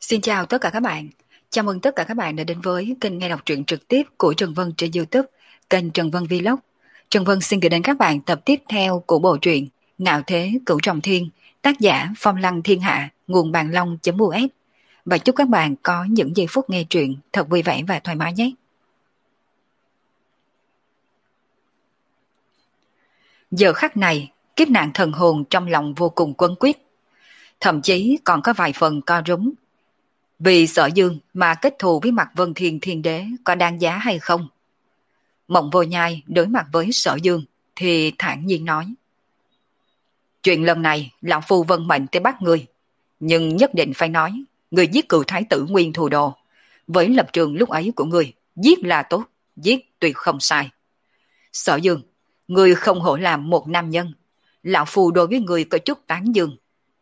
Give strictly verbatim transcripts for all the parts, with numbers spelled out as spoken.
Xin chào tất cả các bạn. Chào mừng tất cả các bạn đã đến với kênh nghe đọc truyện trực tiếp của Trần Vân trên YouTube, kênh Trần Vân Vlog. Trần Vân xin gửi đến các bạn tập tiếp theo của bộ truyện Ngạo Thế Cửu Trọng Thiên, tác giả Phong Lăng Thiên Hạ, nguồn bàn long.us. Và chúc các bạn có những giây phút nghe truyện thật vui vẻ và thoải mái nhé. Giờ khắc này, kiếp nạn thần hồn trong lòng vô cùng quấn quýt, thậm chí còn có vài phần co rúm. Vì Sở Dương mà kết thù với Mạc Vân Thiên Thiên Đế có đáng giá hay không? Mộng Vô Nhai đối mặt với Sở Dương thì thản nhiên nói: chuyện lần này lão phu vân mệnh tới bắt ngươi, nhưng nhất định phải nói ngươi giết cựu thái tử Nguyên Thù Đồ. Với lập trường lúc ấy của ngươi, giết là tốt, giết tuyệt không sai. Sở Dương, ngươi không hổ làm một nam nhân, lão phu đối với ngươi có chút tán dương.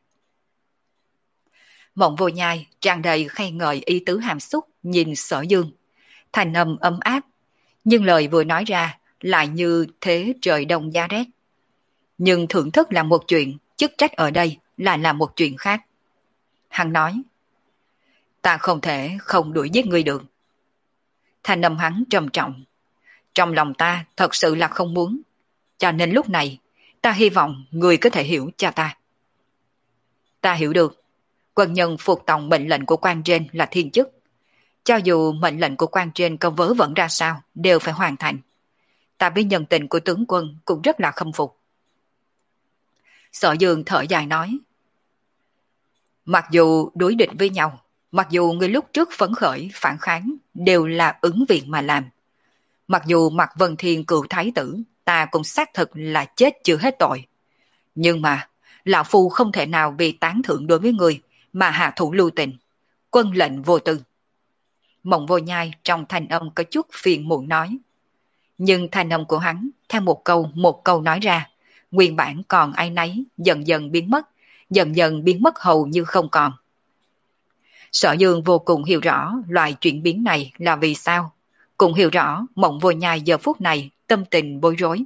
Mộng Vô Nhai tràn đầy khen ngợi ý tứ hàm xúc nhìn Sở Dương, thành âm ấm áp, nhưng lời vừa nói ra lại như thế trời đông giá rét. Nhưng thưởng thức là một chuyện, chức trách ở đây lại là một chuyện khác. Hắn nói: ta không thể không đuổi giết ngươi được. Thành âm hắn trầm trọng: trong lòng ta thật sự là không muốn, cho nên lúc này ta hy vọng ngươi có thể hiểu cho ta. Ta hiểu được, quân nhân phục tòng mệnh lệnh của quan trên là thiên chức. Cho dù mệnh lệnh của quan trên có vớ vẩn ra sao, đều phải hoàn thành. Ta với nhân tình của tướng quân cũng rất là khâm phục. Sở Dương thở dài nói: mặc dù đối địch với nhau, mặc dù người lúc trước phấn khởi, phản kháng đều là ứng viện mà làm. Mặc dù Mạc Vân Thiên cựu thái tử, ta cũng xác thực là chết chưa hết tội. Nhưng mà, lão phu không thể nào vì tán thưởng đối với người mà hạ thủ lưu tình, quân lệnh vô tư. Mộng Vô Nhai trong thanh âm có chút phiền muộn nói. Nhưng thanh âm của hắn theo một câu một câu nói ra, nguyên bản còn áy náy dần dần biến mất, dần dần biến mất hầu như không còn. Sở Dương vô cùng hiểu rõ loại chuyển biến này là vì sao, cũng hiểu rõ Mộng Vô Nhai giờ phút này tâm tình bối rối.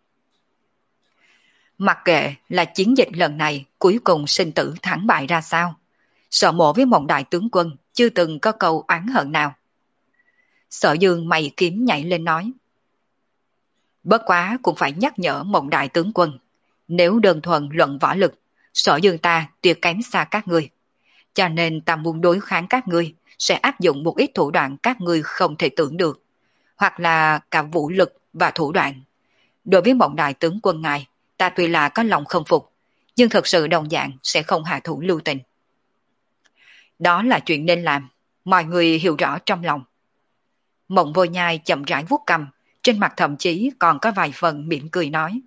Mặc kệ là chiến dịch lần này cuối cùng sinh tử thắng bại ra sao, Sở Mộ với Mộng Đại tướng quân chưa từng có câu oán hận nào. Sở Dương mày kiếm nhảy lên nói: bất quá cũng phải nhắc nhở Mộng Đại tướng quân, nếu đơn thuần luận võ lực, Sở Dương ta tuyệt kém xa các ngươi. Cho nên ta muốn đối kháng các ngươi, sẽ áp dụng một ít thủ đoạn các ngươi không thể tưởng được, hoặc là cả vũ lực và thủ đoạn. Đối với Mộng Đại tướng quân ngài, ta tuy là có lòng không phục, nhưng thật sự đồng dạng sẽ không hạ thủ lưu tình. Đó là chuyện nên làm, mọi người hiểu rõ trong lòng. Mộng Vô Nhai chậm rãi vuốt cằm, trên mặt thậm chí còn có vài phần mỉm cười nói: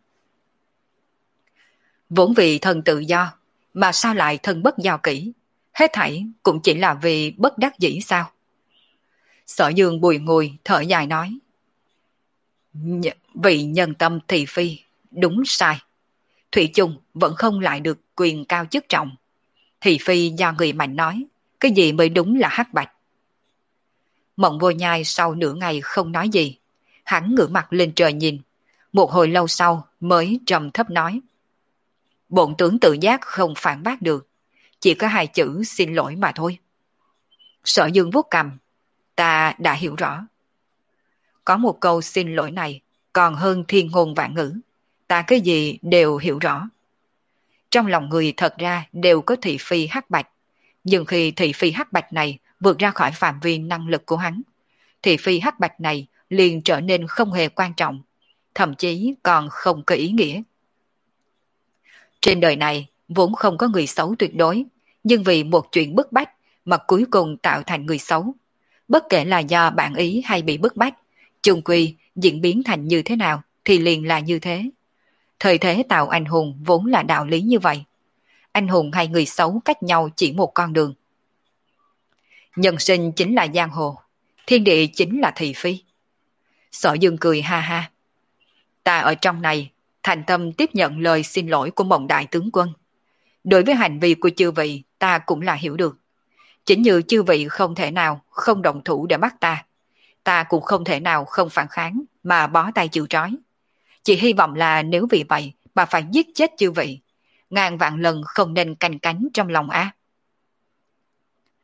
vốn vì thân tự do, mà sao lại thân bất do kỹ, hết thảy cũng chỉ là vì bất đắc dĩ sao? Sở Dương bùi ngùi thở dài nói: Nh- vì nhân tâm thị phi, đúng sai. Thủy chung vẫn không lại được quyền cao chức trọng. Thị phi do người mạnh nói, cái gì mới đúng là hắc bạch. Mộng Vô Nhai sau nửa ngày không nói gì, hắn ngửa mặt lên trời nhìn, một hồi lâu sau mới trầm thấp nói: bổn tướng tự giác không phản bác được, chỉ có hai chữ xin lỗi mà thôi. Sở Dương vuốt cằm: ta đã hiểu rõ. Có một câu xin lỗi này còn hơn thiên ngôn vạn ngữ, ta cái gì đều hiểu rõ. Trong lòng người thật ra đều có thị phi hắc bạch, nhưng khi thị phi hắc bạch này vượt ra khỏi phạm vi năng lực của hắn, thị phi hắc bạch này liền trở nên không hề quan trọng, thậm chí còn không có ý nghĩa. Trên đời này vốn không có người xấu tuyệt đối, nhưng vì một chuyện bức bách mà cuối cùng tạo thành người xấu. Bất kể là do bản ý hay bị bức bách, chung quy diễn biến thành như thế nào thì liền là như thế. Thời thế tạo anh hùng vốn là đạo lý như vậy. Anh hùng hay người xấu cách nhau chỉ một con đường. Nhân sinh chính là giang hồ, thiên địa chính là thị phi. Sở Dương cười ha ha: ta ở trong này thành tâm tiếp nhận lời xin lỗi của Mộng Đại tướng quân. Đối với hành vi của chư vị ta cũng là hiểu được. Chính như chư vị không thể nào không động thủ để bắt ta, ta cũng không thể nào không phản kháng mà bó tay chịu trói. Chỉ hy vọng là nếu vì vậy mà phải giết chết chư vị, ngàn vạn lần không nên canh cánh trong lòng á.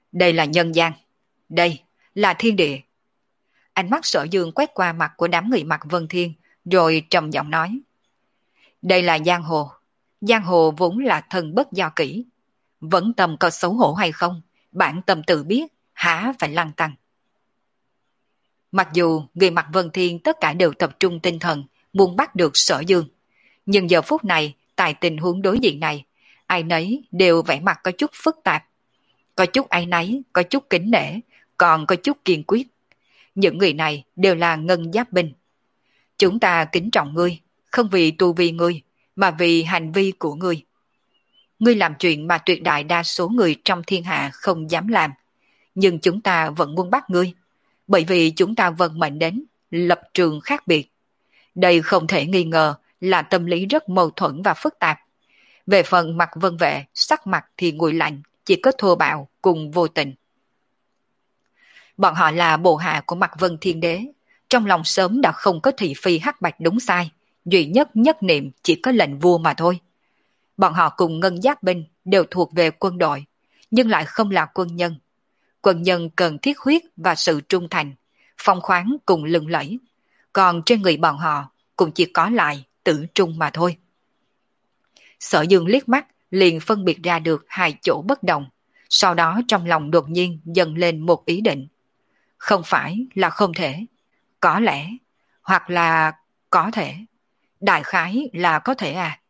Đây là nhân gian, đây là thiên địa. Ánh mắt Sở Dương quét qua mặt của đám người mặc Vân Thiên, rồi trầm giọng nói. Đây là giang hồ, giang hồ vốn là thần bất do kỷ. Vẫn tâm có xấu hổ hay không, bản tâm tự biết, há phải lăng tăng. Mặc dù người mặc Vân Thiên tất cả đều tập trung tinh thần, muốn bắt được Sở Dương. Nhưng giờ phút này, tại tình huống đối diện này, ai nấy đều vẻ mặt có chút phức tạp. Có chút áy náy, có chút kính nể, còn có chút kiên quyết. Những người này đều là ngân giáp binh. Chúng ta kính trọng ngươi, không vì tu vi ngươi, mà vì hành vi của ngươi. Ngươi làm chuyện mà tuyệt đại đa số người trong thiên hạ không dám làm. Nhưng chúng ta vẫn muốn bắt ngươi, bởi vì chúng ta vận mệnh đến, lập trường khác biệt. Đây không thể nghi ngờ là tâm lý rất mâu thuẫn và phức tạp. Về phần mặt Vân Vệ, sắc mặt thì nguội lạnh, chỉ có thô bạo cùng vô tình. Bọn họ là bộ hạ của Mạc Vân Thiên Đế, trong lòng sớm đã không có thị phi hắc bạch đúng sai, duy nhất nhất niệm chỉ có lệnh vua mà thôi. Bọn họ cùng ngân giáp binh đều thuộc về quân đội, nhưng lại không là quân nhân. Quân nhân cần thiết huyết và sự trung thành, phong khoáng cùng lừng lẫy, còn trên người bọn họ cũng chỉ có lại tử trung mà thôi. Sở Dương liếc mắt liền phân biệt ra được hai chỗ bất đồng, sau đó trong lòng đột nhiên dâng lên một ý định. Không phải là không thể, có lẽ, hoặc là có thể, đại khái là có thể à.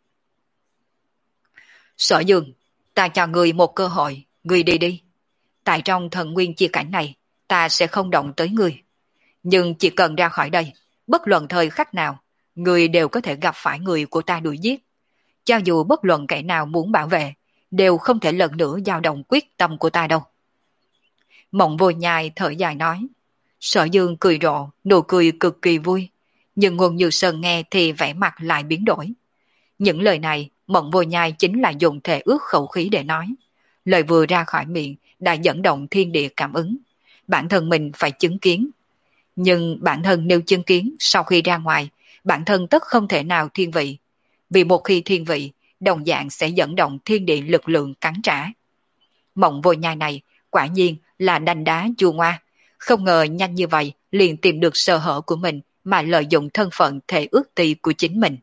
Sở Dương, ta cho người một cơ hội, người đi đi. Tại trong thần nguyên chia cảnh này, ta sẽ không động tới người. Nhưng chỉ cần ra khỏi đây, bất luận thời khắc nào, người đều có thể gặp phải người của ta đuổi giết. Cho dù bất luận kẻ nào muốn bảo vệ, đều không thể lần nữa dao động quyết tâm của ta đâu. Mộng Vô Nhai thở dài nói. Sở Dương cười rộ, nụ cười cực kỳ vui. Nhưng Ngôn Như Sơn nghe thì vẻ mặt lại biến đổi. Những lời này, Mộng Vô Nhai chính là dùng thể ước khẩu khí để nói. Lời vừa ra khỏi miệng đã dẫn động thiên địa cảm ứng. Bản thân mình phải chứng kiến. Nhưng bản thân nếu chứng kiến sau khi ra ngoài, bản thân tất không thể nào thiên vị. Vì một khi thiên vị, đồng dạng sẽ dẫn động thiên địa lực lượng cắn trả. Mộng Vô Nhai này quả nhiên là đanh đá chua ngoa, không ngờ nhanh như vậy liền tìm được sơ hở của mình mà lợi dụng thân phận thể ước tỳ của chính mình.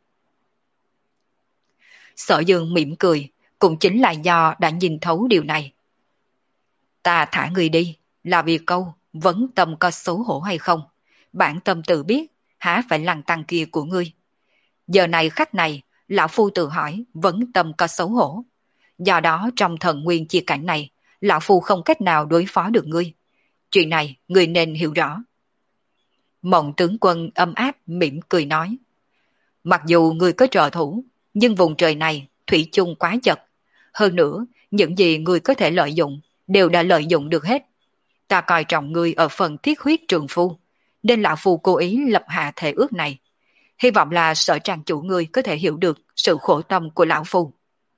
Sở Dương mỉm cười, cũng chính là do đã nhìn thấu điều này. Ta thả người đi, là vì câu vấn tâm có xấu hổ hay không, bản tâm tự biết, há phải lăng tăng kia của ngươi. Giờ này khắc này, lão phu tự hỏi vấn tâm có xấu hổ. Do đó trong thần nguyên chia cảnh này, lão phu không cách nào đối phó được ngươi. Chuyện này ngươi nên hiểu rõ. Mộng tướng quân ấm áp mỉm cười nói. Mặc dù ngươi có trợ thủ, nhưng vùng trời này thủy chung quá chật. Hơn nữa, những gì ngươi có thể lợi dụng đều đã lợi dụng được hết. Ta coi trọng ngươi ở phần thiết huyết trường phu, nên lão phu cố ý lập hạ thể ước này. Hy vọng là Sở trang chủ ngươi có thể hiểu được sự khổ tâm của lão phu.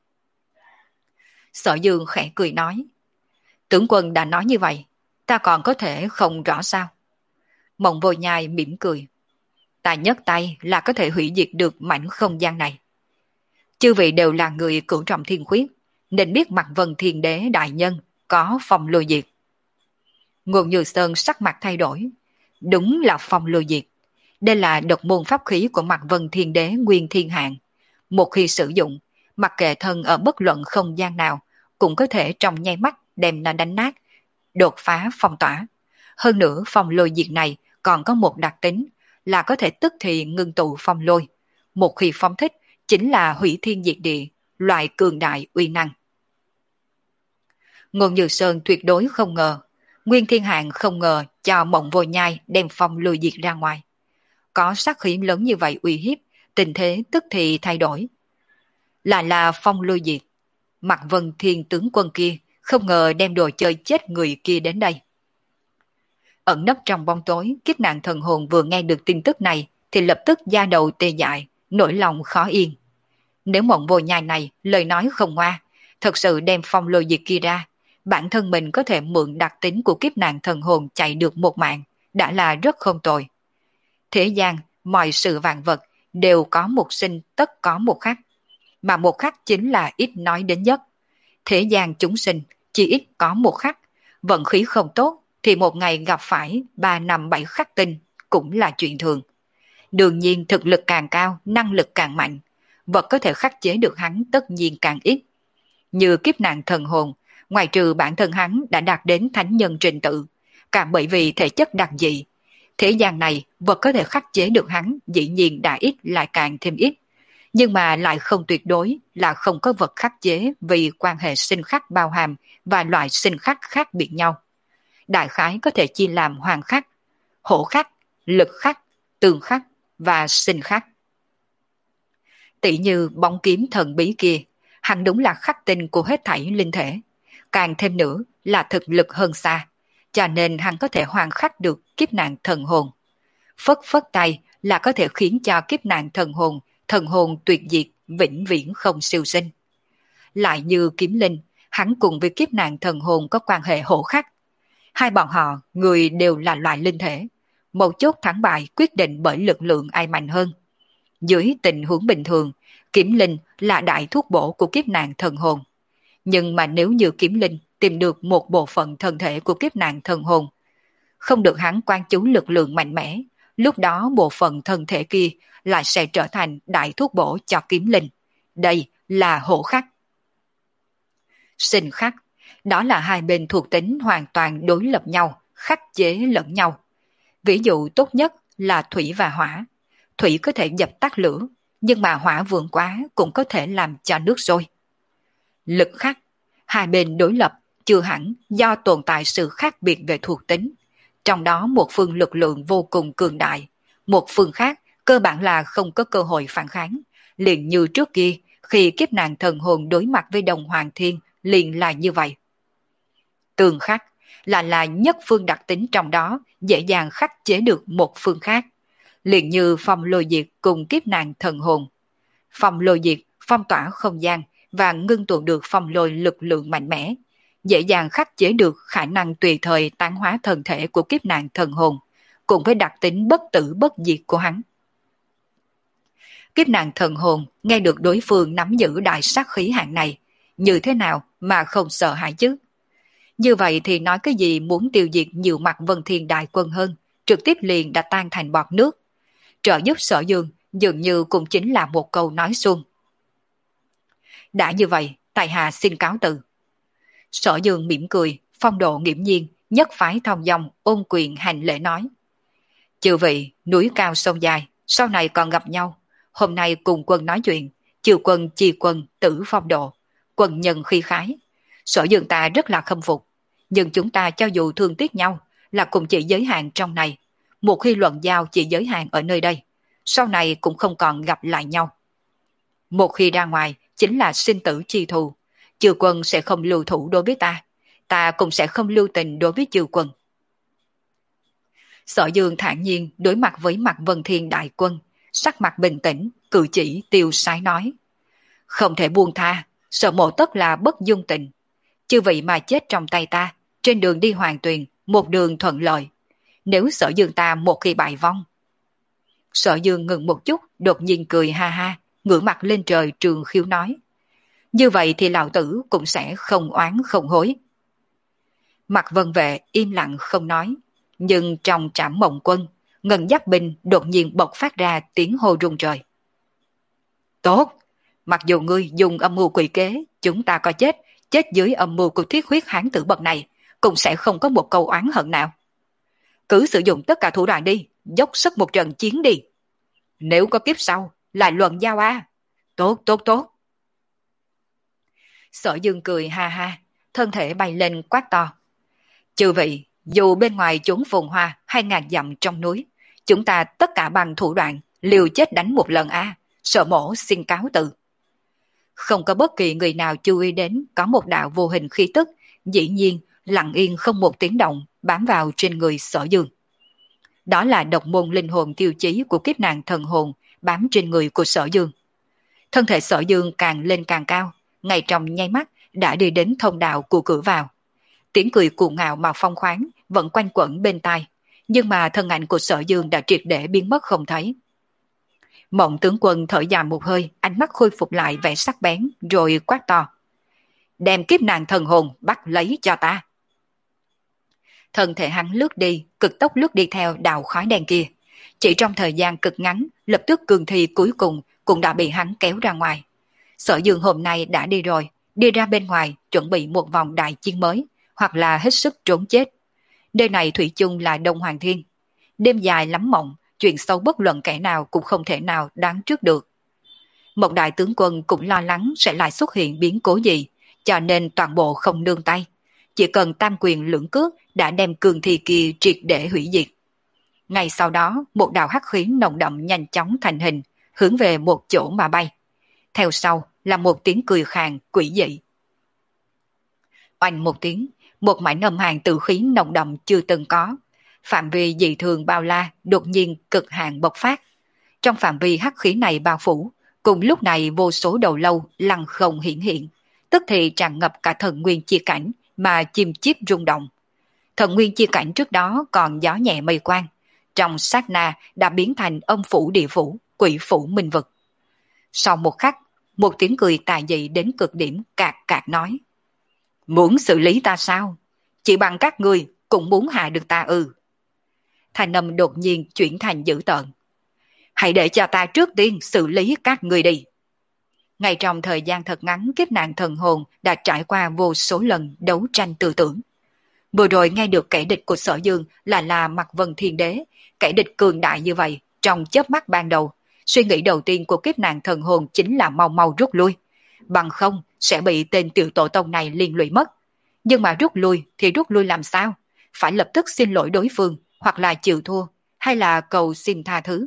Sở Dương khẽ cười nói. Tướng quân đã nói như vậy, ta còn có thể không rõ sao? Mộng Vô Nhai mỉm cười. Ta nhấc tay là có thể hủy diệt được mảnh không gian này. Chư vị đều là người cửu trọng thiên khuyết, nên biết Mạc Vân Thiên Đế đại nhân có phong lôi diệt. Ngôn Như Sơn sắc mặt thay đổi. Đúng là phong lôi diệt. Đây là độc môn pháp khí của Mạc Vân Thiên Đế Nguyên Thiên Hạng. Một khi sử dụng, mặc kệ thân ở bất luận không gian nào, cũng có thể trong nháy mắt đem nó đánh nát, đột phá phong tỏa. Hơn nữa phong lôi diệt này còn có một đặc tính là có thể tức thì ngưng tụ phong lôi. Một khi phong thích chính là hủy thiên diệt địa, loại cường đại uy năng. Ngôn Như Sơn tuyệt đối không ngờ, Nguyên Thiên Hạng không ngờ cho Mộng Vô Nhai đem phong lôi diệt ra ngoài. Có sát khí lớn như vậy uy hiếp, tình thế tức thì thay đổi. Là là phong lôi diệt. Mạc Vân Thiên tướng quân kia không ngờ đem đồ chơi chết người kia đến đây. Ẩn nấp trong bóng tối, kiếp nạn thần hồn vừa nghe được tin tức này thì lập tức da đầu tê dại, nỗi lòng khó yên. Nếu Mộng Vô Nhai này lời nói không ngoa, thật sự đem phong lôi diệt kia ra, bản thân mình có thể mượn đặc tính của kiếp nạn thần hồn chạy được một mạng, đã là rất không tồi. Thế gian, mọi sự vạn vật đều có một sinh tất có một khắc, mà một khắc chính là ít nói đến nhất. Thế gian chúng sinh chỉ ít có một khắc, Vận khí không tốt thì một ngày gặp phải ba năm bảy khắc tinh cũng là chuyện thường. Đương nhiên thực lực càng cao, năng lực càng mạnh, vật có thể khắc chế được hắn tất nhiên càng ít. Như kiếp nạn thần hồn, ngoài trừ bản thân hắn đã đạt đến thánh nhân trình tự, càng bởi vì thể chất đặc dị. Thế gian này, vật có thể khắc chế được hắn dĩ nhiên đã ít lại càng thêm ít. Nhưng mà lại không tuyệt đối là không có vật khắc chế vì quan hệ sinh khắc bao hàm và loại sinh khắc khác biệt nhau. Đại khái có thể chia làm hoàng khắc, hổ khắc, lực khắc, tường khắc và sinh khắc. Tỷ như bóng kiếm thần bí kia, hắn đúng là khắc tinh của hết thảy linh thể. Càng thêm nữa là thực lực hơn xa, cho nên hắn có thể hoàn khắc được kiếp nạn thần hồn. Phất phất tay là có thể khiến cho kiếp nạn thần hồn, thần hồn tuyệt diệt, vĩnh viễn không siêu sinh. Lại như kiếm linh, hắn cùng với kiếp nạn thần hồn có quan hệ hổ khắc. Hai bọn họ, người đều là loại linh thể. Một chốt thắng bại quyết định bởi lực lượng ai mạnh hơn. Dưới tình huống bình thường, kiếm linh là đại thuốc bổ của kiếp nạn thần hồn. Nhưng mà nếu như kiếm linh tìm được một bộ phận thân thể của kiếp nạn thần hồn, không được hắn quan chú lực lượng mạnh mẽ, lúc đó bộ phận thân thể kia lại sẽ trở thành đại thuốc bổ cho kiếm linh. Đây là hổ khắc. Sinh khắc, đó là hai bên thuộc tính hoàn toàn đối lập nhau, khắc chế lẫn nhau. Ví dụ tốt nhất là thủy và hỏa. Thủy có thể dập tắt lửa, nhưng mà hỏa vượng quá cũng có thể làm cho nước sôi. Lực khắc, hai bên đối lập chưa hẳn do tồn tại sự khác biệt về thuộc tính. Trong đó một phương lực lượng vô cùng cường đại, một phương khác cơ bản là không có cơ hội phản kháng. Liền như trước kia, khi kiếp nạn thần hồn đối mặt với Đồng Hoàng Thiên liền là như vậy. Tường khắc là là nhất phương đặc tính trong đó dễ dàng khắc chế được một phương khác. Liền như phong lôi diệt cùng kiếp nạn thần hồn. Phong lôi diệt phong tỏa không gian và ngưng tụ được phong lôi lực lượng mạnh mẽ, dễ dàng khắc chế được khả năng tùy thời tán hóa thân thể của kiếp nạn thần hồn, cùng với đặc tính bất tử bất diệt của hắn. Kiếp nạn thần hồn nghe được đối phương nắm giữ đại sát khí hạng này, như thế nào mà không sợ hãi chứ? Như vậy thì nói cái gì muốn tiêu diệt nhiều mặt Vân Thiên đại quân hơn, trực tiếp liền đã tan thành bọt nước. Trợ giúp Sở Dương dường như cũng chính là một câu nói suông. Đã như vậy, tại hạ xin cáo từ. Sở Dương mỉm cười, phong độ nghiễm nhiên, nhất phái thong dong, ôn quyền hành lễ nói. Chư vị, núi cao sông dài, sau này còn gặp nhau. Hôm nay cùng quân nói chuyện, chư quân chi quân tử phong độ, quân nhân khi khái. Sở Dương ta rất là khâm phục, nhưng chúng ta cho dù thương tiếc nhau là cũng chỉ giới hạn trong này. Một khi luận giao chỉ giới hạn ở nơi đây, sau này cũng không còn gặp lại nhau. Một khi ra ngoài chính là sinh tử chi thù, chư quân sẽ không lưu thủ đối với ta, ta cũng sẽ không lưu tình đối với chư quân. Sở Dương thản nhiên đối mặt với mặt Vân Thiên đại quân, sắc mặt bình tĩnh, cử chỉ tiêu sái nói. Không thể buông tha, Sở Mộ tất là bất dung tình. Chư vị mà chết trong tay ta, trên đường đi Hoàng Tuyền, một đường thuận lợi. Nếu Sở Dương ta một khi bại vong. Sở Dương ngừng một chút, đột nhiên cười ha ha, ngửa mặt lên trời trường khiếu nói. Như vậy thì lão tử cũng sẽ không oán không hối. Mặt Vân Vệ im lặng không nói, nhưng trong Trảm Mộng Quân, Ngân Giác Binh đột nhiên bộc phát ra tiếng hô rung trời. Tốt, mặc dù ngươi dùng âm mưu quỷ kế, chúng ta có chết, chết dưới âm mưu của thiết huyết hán tử bậc này, cũng sẽ không có một câu oán hận nào. Cứ sử dụng tất cả thủ đoạn đi, dốc sức một trận chiến đi. Nếu có kiếp sau, lại luận giao a. Tốt, tốt, tốt. Sở Dương cười ha ha, thân thể bay lên quát to. Chư vị, dù bên ngoài chốn phồn hoa hay ngàn dặm trong núi, chúng ta tất cả bằng thủ đoạn, liều chết đánh một lần a. Sở Mổ xin cáo từ. Không có bất kỳ người nào chú ý đến có một đạo vô hình khí tức, dĩ nhiên lặng yên không một tiếng động bám vào trên người Sở Dương. Đó là độc môn linh hồn tiêu chí của kiếp nạn thần hồn bám trên người của Sở Dương. Thân thể Sở Dương càng lên càng cao, ngay trong nháy mắt đã đi đến thông đạo của cửa vào. Tiếng cười cuồng ngạo mà phong khoáng vẫn quanh quẩn bên tai, nhưng mà thân ảnh của Sở Dương đã triệt để biến mất không thấy. Mộng tướng quân thở dài một hơi, ánh mắt khôi phục lại vẻ sắc bén, rồi quát to. Đem kiếp nạn thần hồn bắt lấy cho ta. Thân thể hắn lướt đi, cực tốc lướt đi theo đạo khói đen kia. Chỉ trong thời gian cực ngắn, lập tức cường thi cuối cùng cũng đã bị hắn kéo ra ngoài. Sở Dương hôm nay đã đi rồi, đi ra bên ngoài chuẩn bị một vòng đại chiến mới, hoặc là hết sức trốn chết. Nơi này thủy chung là Đông Hoàng Thiên. Đêm dài lắm mộng, chuyện xấu bất luận kẻ nào cũng không thể nào đoán trước được. Một đại tướng quân cũng lo lắng sẽ lại xuất hiện biến cố gì, cho nên toàn bộ không nương tay. Chỉ cần tam quyền lưỡng cước đã đem cường thi kia triệt để hủy diệt. Ngay sau đó, một đạo hắc khí nồng đậm nhanh chóng thành hình, hướng về một chỗ mà bay. Theo sau là một tiếng cười khàn quỷ dị. Oanh một tiếng, một mảnh âm hàn tử khí nồng đậm chưa từng có. Phạm vi dị thường bao la đột nhiên cực hạn bộc phát. Trong phạm vi hắc khí này bao phủ, cùng lúc này vô số đầu lâu lăng không hiển hiện, tức thì tràn ngập cả thần nguyên chi cảnh mà chim chiếp rung động. Thần nguyên chi cảnh trước đó còn gió nhẹ mây quang, trong sát na đã biến thành âm phủ địa phủ, quỷ phủ minh vực. Sau một khắc, một tiếng cười tà dị đến cực điểm cạc cạc nói: Muốn xử lý ta sao? Chỉ bằng các ngươi cũng muốn hạ được ta ư? Thanh âm đột nhiên chuyển thành dữ tợn. Hãy để cho ta trước tiên xử lý các ngươi đi. Ngay trong thời gian thật ngắn, kiếp nạn thần hồn đã trải qua vô số lần đấu tranh tư tưởng. Vừa rồi nghe được kẻ địch của Sở Dương là là Mạc Vân Thiên Đế, kẻ địch cường đại như vậy, trong chớp mắt ban đầu, suy nghĩ đầu tiên của kiếp nạn thần hồn chính là mau mau rút lui, bằng không sẽ bị tên tiểu tổ tông này liên lụy mất. Nhưng mà rút lui thì rút lui làm sao? Phải lập tức xin lỗi đối phương, hoặc là chịu thua, hay là cầu xin tha thứ.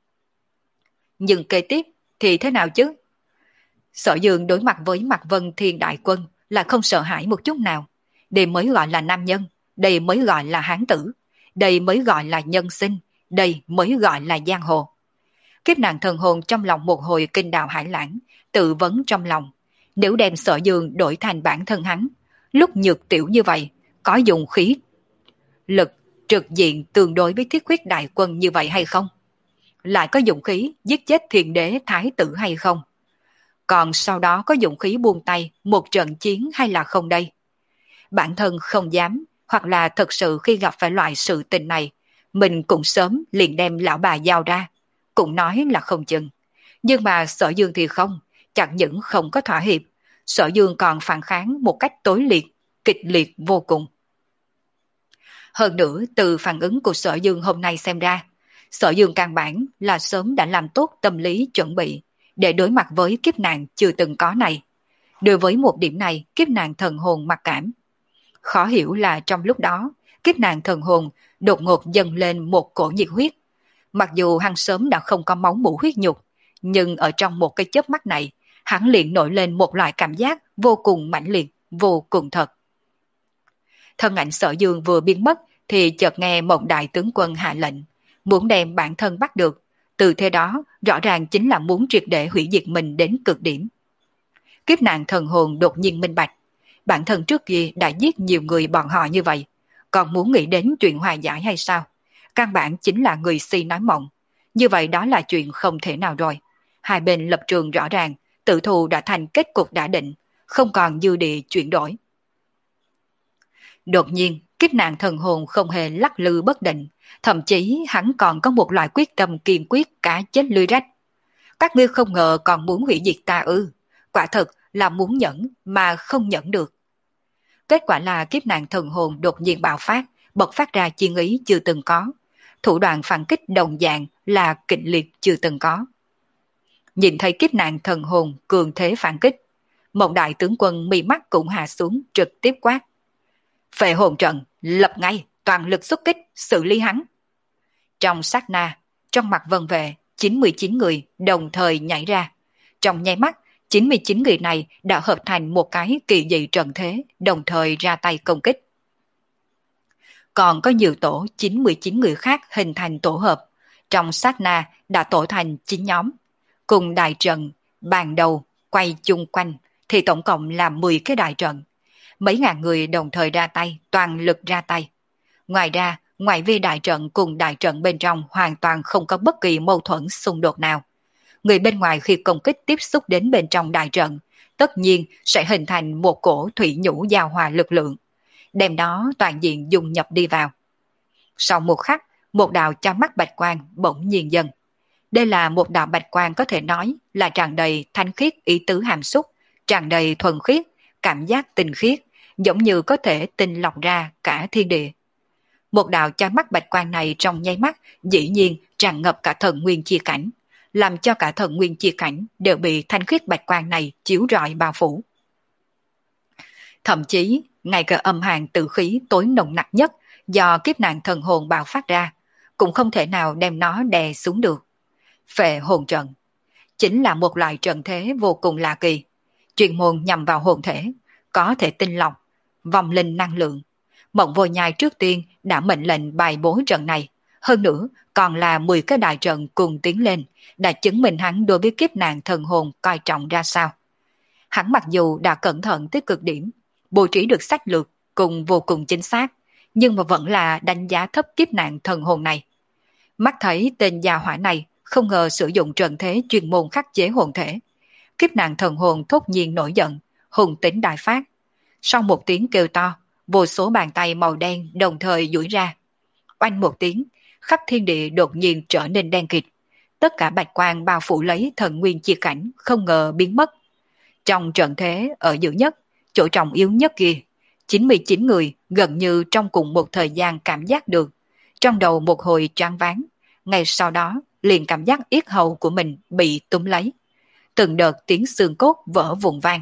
Nhưng kế tiếp thì thế nào chứ? Sở Dương đối mặt với Mạc Vân Thiên Đại Quân là không sợ hãi một chút nào. Đây mới gọi là nam nhân, đây mới gọi là hán tử, đây mới gọi là nhân sinh, đây mới gọi là giang hồ. Kiếp nạn thần hồn trong lòng một hồi kinh đào hải lãng, tự vấn trong lòng. Nếu đem Sở Dương đổi thành bản thân hắn, lúc nhược tiểu như vậy, có dùng khí lực trực diện tương đối với thiết huyết đại quân như vậy hay không? Lại có dụng khí giết chết thiền đế thái tử hay không? Còn sau đó có dụng khí buông tay một trận chiến hay là không đây? Bản thân không dám, hoặc là thật sự khi gặp phải loại sự tình này, mình cũng sớm liền đem lão bà giao ra, cũng nói là không chừng. Nhưng mà Sở Dương thì không, chẳng những không có thỏa hiệp, Sở Dương còn phản kháng một cách tối liệt, kịch liệt vô cùng. Hơn nữa, từ phản ứng của Sở Dương hôm nay xem ra, Sở Dương căn bản là sớm đã làm tốt tâm lý chuẩn bị để đối mặt với kiếp nạn chưa từng có này. Đối với một điểm này, kiếp nạn thần hồn mặc cảm. Khó hiểu là trong lúc đó, kiếp nạn thần hồn đột ngột dâng lên một cổ nhiệt huyết. Mặc dù hắn sớm đã không có máu mủ huyết nhục, nhưng ở trong một cái chớp mắt này, hắn liền nổi lên một loại cảm giác vô cùng mãnh liệt, vô cùng thật. Thân ảnh Sở Dương vừa biến mất thì chợt nghe một đại tướng quân hạ lệnh, muốn đem bản thân bắt được. Từ thế đó rõ ràng chính là muốn triệt để hủy diệt mình đến cực điểm. Kiếp nạn thần hồn đột nhiên minh bạch, bản thân trước kia đã giết nhiều người bọn họ như vậy, còn muốn nghĩ đến chuyện hòa giải hay sao? Căn bản chính là người si nói mộng. Như vậy đó là chuyện không thể nào rồi. Hai bên lập trường rõ ràng, tự thù đã thành kết cục đã định, không còn dư địa chuyển đổi. Đột nhiên, kiếp nạn thần hồn không hề lắc lư bất định, thậm chí hắn còn có một loại quyết tâm kiên quyết cá chết lưới rách. Các ngươi không ngờ còn muốn hủy diệt ta ư? Quả thật là muốn nhẫn mà không nhẫn được. Kết quả là kiếp nạn thần hồn đột nhiên bạo phát, bộc phát ra chiến ý chưa từng có. Thủ đoạn phản kích đồng dạng là kịch liệt chưa từng có. Nhìn thấy kiếp nạn thần hồn cường thế phản kích, một đại tướng quân mi mắt cũng hạ xuống trực tiếp quát: Phệ hồn trận, lập ngay, toàn lực xuất kích, xử lý hắn. Trong sát na, trong mặt vân vệ, chín mươi chín người đồng thời nhảy ra. Trong nháy mắt, chín mươi chín người này đã hợp thành một cái kỳ dị trận thế, đồng thời ra tay công kích. Còn có nhiều tổ chín mươi chín người khác hình thành tổ hợp, trong sát na đã tổ thành chín nhóm. Cùng đại trận, bàn đầu, quay chung quanh, thì tổng cộng là mười cái đại trận. Mấy ngàn người đồng thời ra tay, toàn lực ra tay. Ngoài ra, ngoại vi đại trận cùng đại trận bên trong hoàn toàn không có bất kỳ mâu thuẫn xung đột nào. Người bên ngoài khi công kích tiếp xúc đến bên trong đại trận, tất nhiên sẽ hình thành một cổ thủy nhũ giao hòa lực lượng. đem nó toàn diện dung nhập đi vào. Sau một khắc, một đạo cho mắt bạch quang bỗng nhiên dần. Đây là một đạo bạch quang có thể nói là tràn đầy thanh khiết ý tứ hàm xúc, tràn đầy thuần khiết, cảm giác tinh khiết, giống như có thể tinh lọc ra cả thiên địa. Một đạo cho mắt bạch quang này trong nháy mắt dĩ nhiên tràn ngập cả thần nguyên chi cảnh, làm cho cả thần nguyên chi cảnh đều bị thanh khiết bạch quang này chiếu rọi bao phủ. Thậm chí, ngay cả âm hàn tử khí tối nồng nặc nhất do kiếp nạn thần hồn bạo phát ra, cũng không thể nào đem nó đè xuống được. Phệ hồn trận chính là một loại trận thế vô cùng lạ kỳ, chuyên môn nhằm vào hồn thể, có thể tinh lọc, vòng linh năng lượng. Mộng Vô Nhai trước tiên đã mệnh lệnh bài bố trận này, hơn nữa còn là mười cái đại trận cùng tiến lên, đã chứng minh hắn đối với kiếp nạn thần hồn coi trọng ra sao. Hắn mặc dù đã cẩn thận tới cực điểm, bố trí được sách lược cùng vô cùng chính xác, nhưng mà vẫn là đánh giá thấp kiếp nạn thần hồn này. Mắt thấy tên gia hỏa này không ngờ sử dụng trận thế chuyên môn khắc chế hồn thể. Kiếp nạn thần hồn thốt nhiên nổi giận, hùng tính đại phát. Sau một tiếng kêu to, vô số bàn tay màu đen đồng thời duỗi ra. Oanh một tiếng, khắp thiên địa đột nhiên trở nên đen kịt. Tất cả bạch quang bao phủ lấy thần nguyên chi cảnh không ngờ biến mất. Trong trận thế ở giữa nhất, chỗ trọng yếu nhất kia, chín mươi chín người gần như trong cùng một thời gian cảm giác được. Trong đầu một hồi choáng váng, ngay sau đó liền cảm giác yết hầu của mình bị túm lấy. Từng đợt tiếng xương cốt vỡ vụn vang.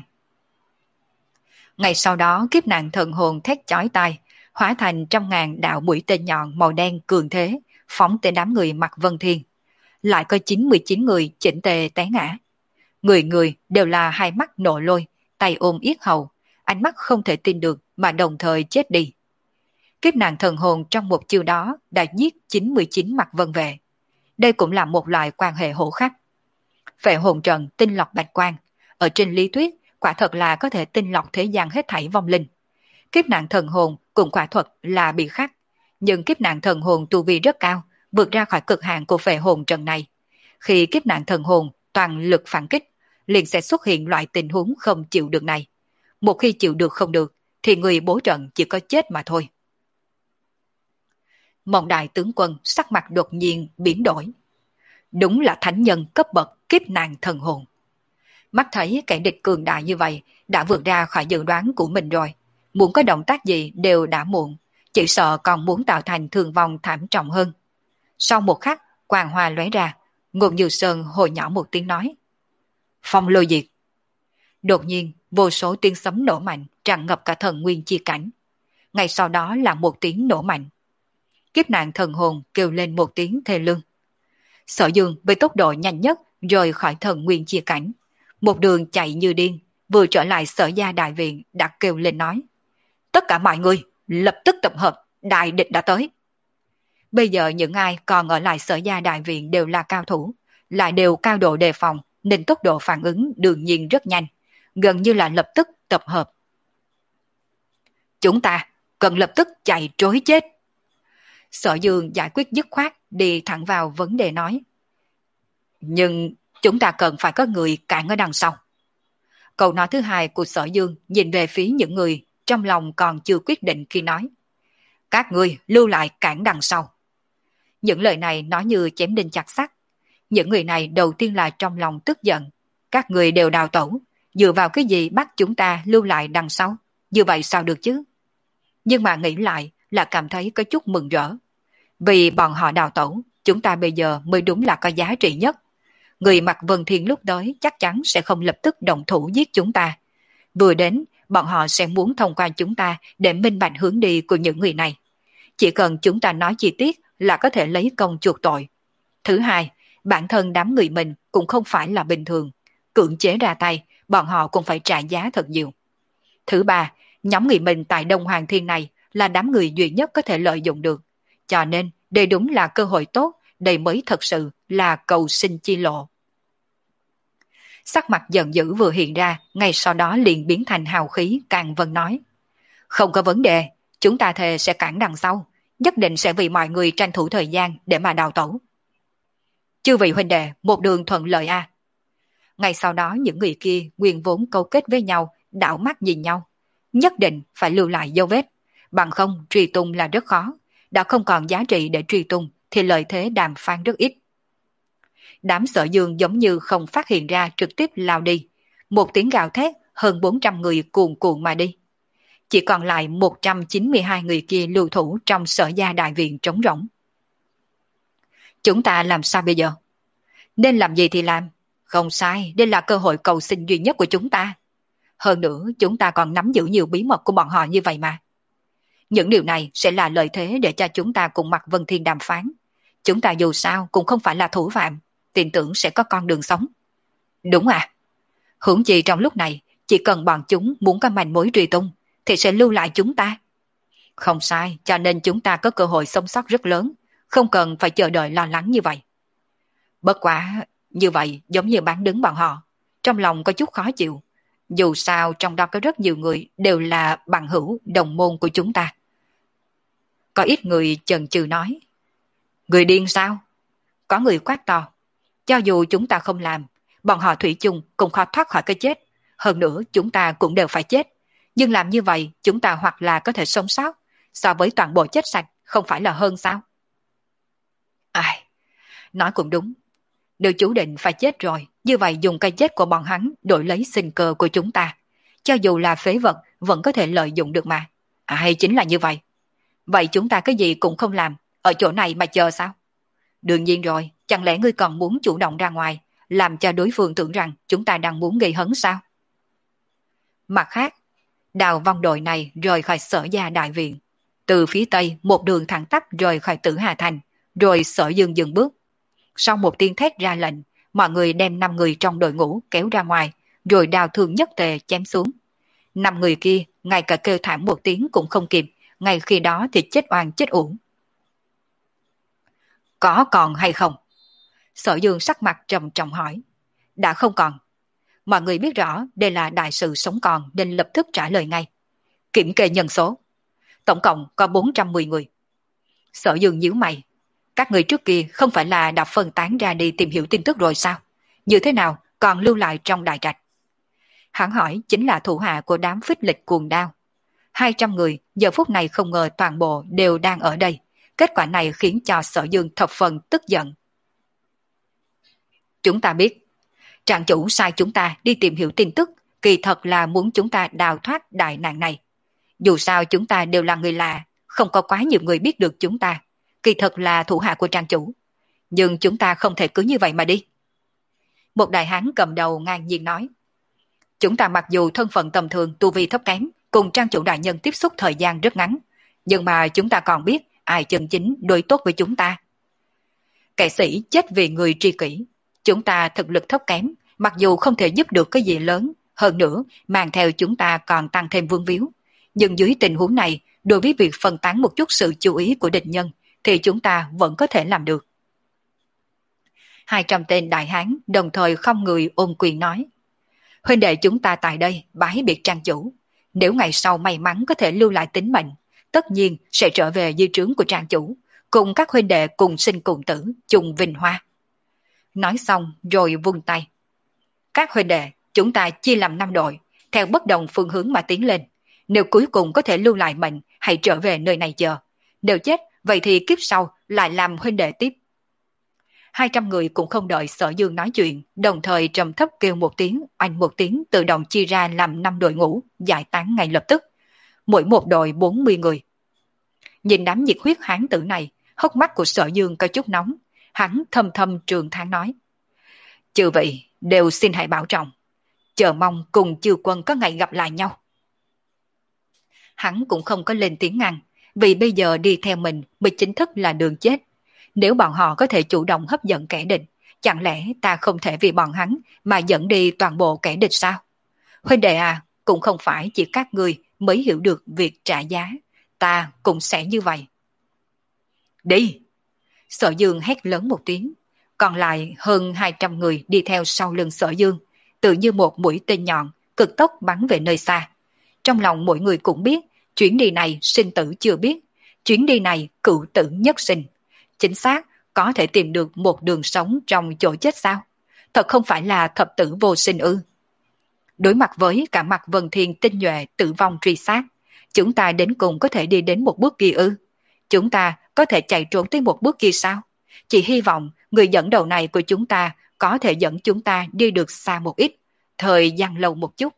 Ngày sau đó kiếp nạn thần hồn thét chói tai, hóa thành trăm ngàn đạo mũi tên nhọn màu đen cường thế, phóng tới đám người mặc Vân Thiên. Lại có chín mươi chín người chỉnh tề té ngã. Người người đều là hai mắt nổ lôi, tay ôm yết hầu, ánh mắt không thể tin được mà đồng thời chết đi. Kiếp nạn thần hồn trong một chiêu đó đã giết chín mươi chín mặc Vân vệ. Đây cũng là một loại quan hệ hổ khắc. Phệ hồn trận tinh lọc bạch quang, ở trên lý thuyết quả thật là có thể tinh lọc thế gian hết thảy vong linh. Kiếp nạn thần hồn cũng quả thuật là bị khắc, nhưng kiếp nạn thần hồn tu vi rất cao, vượt ra khỏi cực hạn của phệ hồn trận này. Khi kiếp nạn thần hồn toàn lực phản kích, liền sẽ xuất hiện loại tình huống không chịu được này. Một khi chịu được không được, thì người bố trận chỉ có chết mà thôi. Mộng đại tướng quân sắc mặt đột nhiên biến đổi. Đúng là thánh nhân cấp bậc kiếp nạn thần hồn. Mắt thấy kẻ địch cường đại như vậy đã vượt ra khỏi dự đoán của mình rồi. Muốn có động tác gì đều đã muộn, chỉ sợ còn muốn tạo thành thương vong thảm trọng hơn. Sau một khắc, quang hoa lóe ra, Ngôn Như Sơn hồi nhỏ một tiếng nói. Phong lôi diệt. Đột nhiên, vô số tiếng sấm nổ mạnh tràn ngập cả thần nguyên chi cảnh. Ngay sau đó là một tiếng nổ mạnh. Kiếp nạn thần hồn kêu lên một tiếng thê lương. Sở Dương với tốc độ nhanh nhất rời khỏi thần nguyên chi cảnh. Một đường chạy như điên, vừa trở lại Sở Gia đại viện đã kêu lên nói. Tất cả mọi người, lập tức tập hợp, đại địch đã tới. Bây giờ những ai còn ở lại Sở Gia đại viện đều là cao thủ, lại đều cao độ đề phòng, nên tốc độ phản ứng đương nhiên rất nhanh, gần như là lập tức tập hợp. Chúng ta cần lập tức chạy trối chết. Sở Dương giải quyết dứt khoát, đi thẳng vào vấn đề nói. Nhưng chúng ta cần phải có người cản ở đằng sau. Câu nói thứ hai của Sở Dương nhìn về phía những người trong lòng còn chưa quyết định khi nói. Các ngươi lưu lại cản đằng sau. Những lời này nói như chém đinh chặt sắt. Những người này đầu tiên là trong lòng tức giận. Các người đều đào tẩu, dựa vào cái gì bắt chúng ta lưu lại đằng sau? Như vậy sao được chứ? Nhưng mà nghĩ lại là cảm thấy có chút mừng rỡ. Vì bọn họ đào tẩu, chúng ta bây giờ mới đúng là có giá trị nhất. Người mặc Vân Thiên lúc tới chắc chắn sẽ không lập tức động thủ giết chúng ta. Vừa đến, bọn họ sẽ muốn thông qua chúng ta để minh bạch hướng đi của những người này. Chỉ cần chúng ta nói chi tiết là có thể lấy công chuộc tội. Thứ hai, bản thân đám người mình cũng không phải là bình thường. Cưỡng chế ra tay, bọn họ cũng phải trả giá thật nhiều. Thứ ba, nhóm người mình tại Đông Hoàng Thiên này là đám người duy nhất có thể lợi dụng được. Cho nên, đây đúng là cơ hội tốt, đây mới thật sự là cầu sinh chi lộ. Sắc mặt giận dữ vừa hiện ra, ngay sau đó liền biến thành hào khí, Càng Vân nói. Không có vấn đề, chúng ta thề sẽ cản đằng sau, nhất định sẽ vì mọi người tranh thủ thời gian để mà đào tẩu. Chư vị huynh đệ, một đường thuận lợi a. À. Ngay sau đó những người kia nguyên vốn câu kết với nhau, đảo mắt nhìn nhau. Nhất định phải lưu lại dấu vết, Bằng không truy tung là rất khó, đã không còn giá trị để truy tung thì lợi thế đàm phán rất ít. Đám Sở Dương giống như không phát hiện ra, trực tiếp lao đi. Một tiếng gào thét, hơn bốn trăm người cuồn cuộn mà đi. Chỉ còn lại một trăm chín mươi hai người kia lưu thủ trong Sở Gia đại viện trống rỗng. Chúng ta làm sao bây giờ? Nên làm gì thì làm. Không sai, đây là cơ hội cầu sinh duy nhất của chúng ta. Hơn nữa, chúng ta còn nắm giữ nhiều bí mật của bọn họ như vậy mà. Những điều này sẽ là lợi thế để cho chúng ta cùng Mạc Vân Thiên đàm phán. Chúng ta dù sao cũng không phải là thủ phạm, tin tưởng sẽ có con đường sống. Đúng à? Huống chi trong lúc này, chỉ cần bọn chúng muốn có manh mối truy tung, thì sẽ lưu lại chúng ta. Không sai, cho nên chúng ta có cơ hội sống sót rất lớn, không cần phải chờ đợi lo lắng như vậy. Bất quá, như vậy giống như bán đứng bọn họ, trong lòng có chút khó chịu. Dù sao trong đó có rất nhiều người đều là bằng hữu, đồng môn của chúng ta. Có ít người chần chừ nói. Người điên sao? Có người quát to. Cho dù chúng ta không làm, bọn họ thủy chung cũng khó thoát khỏi cái chết. Hơn nữa chúng ta cũng đều phải chết. Nhưng làm như vậy chúng ta hoặc là có thể sống sót, so với toàn bộ chết sạch không phải là hơn sao? Ai, nói cũng đúng. Nếu chú định phải chết rồi, như vậy dùng cái chết của bọn hắn đổi lấy sinh cơ của chúng ta. Cho dù là phế vật vẫn có thể lợi dụng được mà. À, hay chính là như vậy. Vậy chúng ta cái gì cũng không làm, ở chỗ này mà chờ sao? Đương nhiên rồi, chẳng lẽ ngươi còn muốn chủ động ra ngoài, làm cho đối phương tưởng rằng chúng ta đang muốn gây hấn sao? Mặt khác, Đào Vong đội này rời khỏi Sở Gia đại viện. Từ phía tây một đường thẳng tắp rời khỏi Tử Hà Thành, rồi Sở Dương dừng bước. Sau một tiếng thét ra lệnh, mọi người đem năm người trong đội ngũ kéo ra ngoài, rồi đào thương nhất tề chém xuống. Năm người kia, ngay cả kêu thảm một tiếng cũng không kịp, ngay khi đó thì chết oan chết uổng. Có còn hay không? Sở Dương sắc mặt trầm trọng hỏi. Đã không còn. Mọi người biết rõ đây là đại sự sống còn nên lập tức trả lời ngay. Kiểm kê nhân số. Tổng cộng có bốn trăm mười người. Sở Dương nhíu mày. Các người trước kia không phải là đã phân tán ra đi tìm hiểu tin tức rồi sao? Như thế nào còn lưu lại trong đại trạch? Hắn hỏi chính là thủ hạ của đám phích lịch cuồng đao. hai trăm người giờ phút này không ngờ toàn bộ đều đang ở đây. Kết quả này khiến cho Sở Dương thập phần tức giận. Chúng ta biết, Trạng chủ sai chúng ta đi tìm hiểu tin tức, kỳ thật là muốn chúng ta đào thoát đại nạn này. Dù sao chúng ta đều là người lạ, không có quá nhiều người biết được chúng ta. Kỳ thật là thủ hạ của Trang chủ. Nhưng chúng ta không thể cứ như vậy mà đi. Một đại hán cầm đầu ngang nhiên nói. Chúng ta mặc dù thân phận tầm thường, tu vi thấp kém, cùng Trang chủ đại nhân tiếp xúc thời gian rất ngắn, nhưng mà chúng ta còn biết ai chân chính đối tốt với chúng ta. Kẻ sĩ chết vì người tri kỷ. Chúng ta thực lực thấp kém, mặc dù không thể giúp được cái gì lớn, hơn nữa mang theo chúng ta còn tăng thêm vương víu. Nhưng dưới tình huống này, đối với việc phân tán một chút sự chú ý của địch nhân, thì chúng ta vẫn có thể làm được. Hai trăm tên đại hán đồng thời không người ôm quyền nói. Huynh đệ chúng ta tại đây bái biệt Trang chủ. Nếu ngày sau may mắn có thể lưu lại tính mệnh, tất nhiên sẽ trở về di trướng của Trang chủ, cùng các huynh đệ cùng sinh cùng tử, chung vinh hoa. Nói xong rồi vung tay. Các huynh đệ, chúng ta chia làm năm đội, theo bất đồng phương hướng mà tiến lên. Nếu cuối cùng có thể lưu lại mệnh, hãy trở về nơi này chờ. Nếu chết, vậy thì kiếp sau lại làm huynh đệ tiếp. Hai trăm người cũng không đợi Sở Dương nói chuyện, đồng thời trầm thấp kêu một tiếng, oanh một tiếng tự động chia ra làm năm đội ngũ, giải tán ngay lập tức. Mỗi một đội bốn mươi người. Nhìn đám nhiệt huyết hán tử này, hốc mắt của Sở Dương có chút nóng. Hắn thầm thầm trường thán nói. Chư vị đều xin hãy bảo trọng. Chờ mong cùng chư quân có ngày gặp lại nhau. Hắn cũng không có lên tiếng ngăn, vì bây giờ đi theo mình mới chính thức là đường chết. Nếu bọn họ có thể chủ động hấp dẫn kẻ địch, chẳng lẽ ta không thể vì bọn hắn mà dẫn đi toàn bộ kẻ địch sao? Huynh đệ à, cũng không phải chỉ các ngươi mới hiểu được việc trả giá, ta cũng sẽ như vậy. Đi! Sở Dương hét lớn một tiếng, còn lại hơn hai trăm người đi theo sau lưng Sở Dương, tự như một mũi tên nhọn, cực tốc bắn về nơi xa. Trong lòng mỗi người cũng biết, chuyến đi này sinh tử chưa biết, chuyến đi này cựu tử nhất sinh. Chính xác, có thể tìm được một đường sống trong chỗ chết sao? Thật không phải là thập tử vô sinh ư? Đối mặt với cả Mạc Vân Thiên tinh nhuệ tử vong truy sát, Chúng ta đến cùng có thể đi đến một bước kia ư? Chúng ta có thể chạy trốn tới một bước kia sao? Chỉ hy vọng người dẫn đầu này của chúng ta có thể dẫn chúng ta đi được xa một ít, thời gian lâu một chút.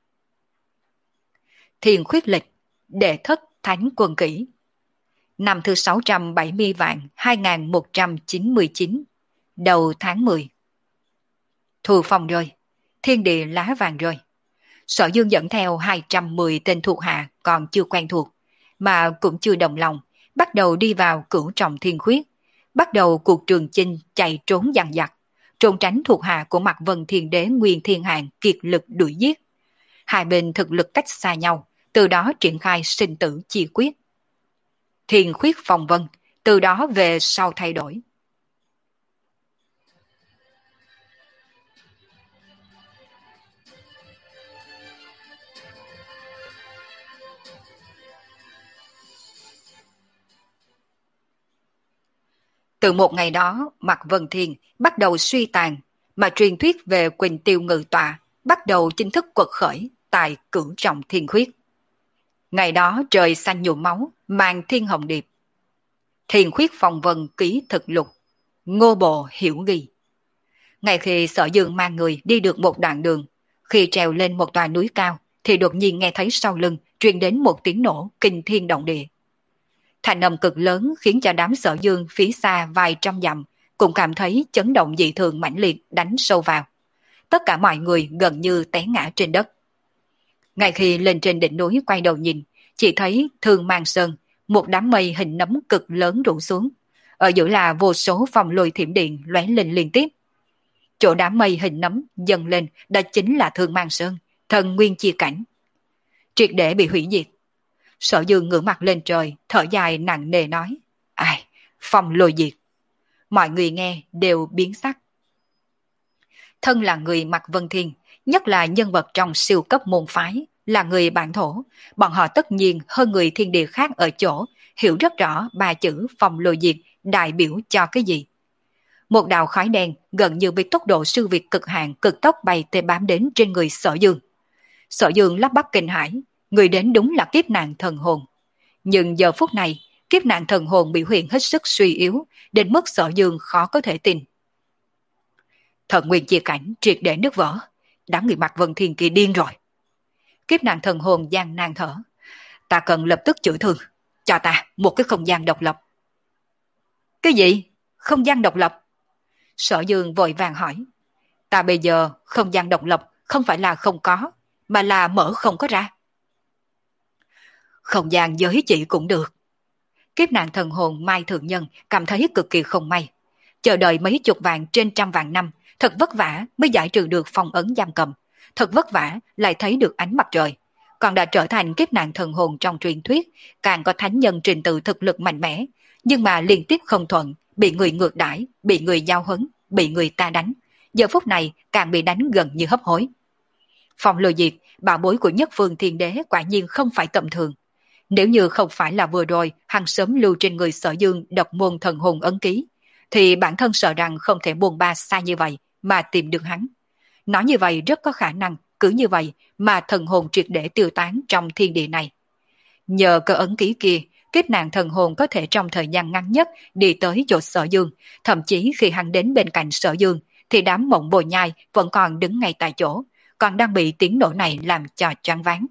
Thiền khuyết lịch, đệ thất thánh quân kỷ. Năm thứ sáu trăm bảy mươi vạn hai nghìn một trăm chín mươi chín, đầu tháng mười. Thu phong rơi, thiên địa lá vàng rơi. Sở Dương dẫn theo hai trăm mười tên thuộc hạ còn chưa quen thuộc, mà cũng chưa đồng lòng, bắt đầu đi vào cửu trọng thiên khuyết, bắt đầu cuộc trường chinh chạy trốn dằn vặt, trốn tránh thuộc hạ của Mạc Vân Thiên Đế Nguyên Thiên Hạng kiệt lực đuổi giết. Hai bên thực lực cách xa nhau, từ đó triển khai sinh tử chi quyết. Thiên khuyết phong vân, từ đó về sau thay đổi. Từ một ngày đó, Mạc Vân Thiên bắt đầu suy tàn, mà truyền thuyết về Quỳnh Tiêu Ngự Tọa bắt đầu chính thức quật khởi tại cửu trọng thiên khuyết. Ngày đó trời xanh nhuộm máu, mang thiên hồng điệp. Thiên khuyết phong vân ký thực lục, Ngô Bộ hiểu ghi. Ngay khi Sở Dương mang người đi được một đoạn đường, khi trèo lên một tòa núi cao, thì đột nhiên nghe thấy sau lưng truyền đến một tiếng nổ kinh thiên động địa. Thành âm cực lớn khiến cho đám Sở Dương phía xa vài trăm dặm cũng cảm thấy chấn động dị thường mãnh liệt đánh sâu vào. Tất cả mọi người gần như té ngã trên đất. Ngay khi lên trên đỉnh núi quay đầu nhìn, chỉ thấy Thương Mang Sơn, một đám mây hình nấm cực lớn rủ xuống. Ở giữa là vô số phòng lôi thiểm điện lóe lên liên tiếp. Chỗ đám mây hình nấm dần lên đó chính là Thương Mang Sơn, thần nguyên chia cảnh. Triệt để bị hủy diệt. Sở Dương ngửa mặt lên trời, thở dài nặng nề nói: Ai, phong lôi diệt. Mọi người nghe đều biến sắc. Thân là người Mạc Vân Thiên, nhất là nhân vật trong siêu cấp môn phái, là người bản thổ, bọn họ tất nhiên hơn người thiên địa khác ở chỗ, hiểu rất rõ ba chữ phong lôi diệt đại biểu cho cái gì. Một đạo khói đen gần như với tốc độ siêu việt cực hạn cực tốc bay tê bám đến trên người Sở Dương. Sở Dương lắp bắp kinh hãi, người đến đúng là kiếp nạn thần hồn. Nhưng giờ phút này, kiếp nạn thần hồn biểu hiện hết sức suy yếu, đến mức Sở Dương khó có thể tin. Thần nguyên chia cảnh triệt để nứt vỡ, đám người Mạc Vân Thiên kia điên rồi. Kiếp nạn thần hồn gian nan thở. Ta cần lập tức chữa thương, cho ta một cái không gian độc lập. Cái gì? Không gian độc lập? Sở Dương vội vàng hỏi. Ta bây giờ không gian độc lập không phải là không có, mà là mở không có ra. Không gian giới chỉ cũng được. Kiếp nạn thần hồn Mai Thượng Nhân cảm thấy cực kỳ không may. Chờ đợi mấy chục vạn trên trăm vạn năm, thật vất vả mới giải trừ được phong ấn giam cầm. Thật vất vả lại thấy được ánh mặt trời. Còn đã trở thành kiếp nạn thần hồn trong truyền thuyết, càng có thánh nhân trình tự thực lực mạnh mẽ, nhưng mà liên tiếp không thuận, bị người ngược đãi, bị người giao hấn, bị người ta đánh. Giờ phút này càng bị đánh gần như hấp hối. Phong lôi diệt, bảo bối của nhất phương thiên đế quả nhiên không phải tầm thường. Nếu như không phải là vừa rồi hắn sớm lưu trên người Sở Dương độc môn thần hồn ấn ký, thì bản thân sợ rằng không thể buồn ba xa như vậy mà tìm được hắn. Nói như vậy rất có khả năng cứ như vậy mà thần hồn triệt để tiêu tán trong thiên địa này. Nhờ cơ ấn ký kia, kiếp nạn thần hồn có thể trong thời gian ngắn nhất đi tới chỗ Sở Dương, thậm chí khi hắn đến bên cạnh Sở Dương thì đám mộng bồi nhai vẫn còn đứng ngay tại chỗ, còn đang bị tiếng nổ này làm cho choáng váng.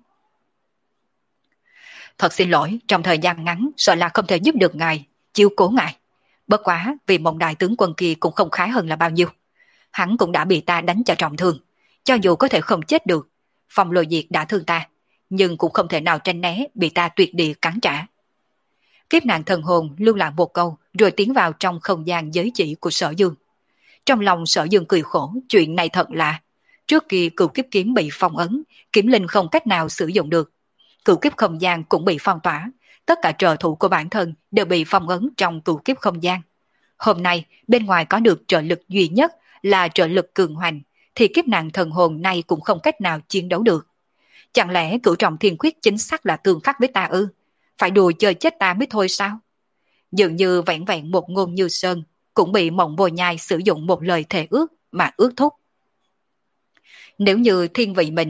Thật xin lỗi, trong thời gian ngắn sợ là không thể giúp được ngài, chiếu cố ngài. Bất quá vì mộng đại tướng quân kia cũng không khá hơn là bao nhiêu. Hắn cũng đã bị ta đánh cho trọng thương, cho dù có thể không chết được, phong lôi diệt đã thương ta, nhưng cũng không thể nào tránh né bị ta tuyệt địa cắn trả. Kiếp nạn thần hồn lưu lại một câu rồi tiến vào trong không gian giới chỉ của Sở Dương. Trong lòng Sở Dương cười khổ, chuyện này thật lạ. Trước kia cửu kiếp kiếm bị phong ấn, kiếm linh không cách nào sử dụng được. Cửu kiếp không gian cũng bị phong tỏa, tất cả trợ thủ của bản thân đều bị phong ấn trong cửu kiếp không gian. Hôm nay, bên ngoài có được trợ lực duy nhất là trợ lực cường hoành, thì kiếp nạn thần hồn này cũng không cách nào chiến đấu được. Chẳng lẽ cửu trọng thiên quyết chính xác là tương khắc với ta ư? Phải đùa chơi chết ta mới thôi sao? Dường như vẹn vẹn một ngôn như sơn, cũng bị mộng bồi nhai sử dụng một lời thề ước mà ước thúc. Nếu như thiên vị mình,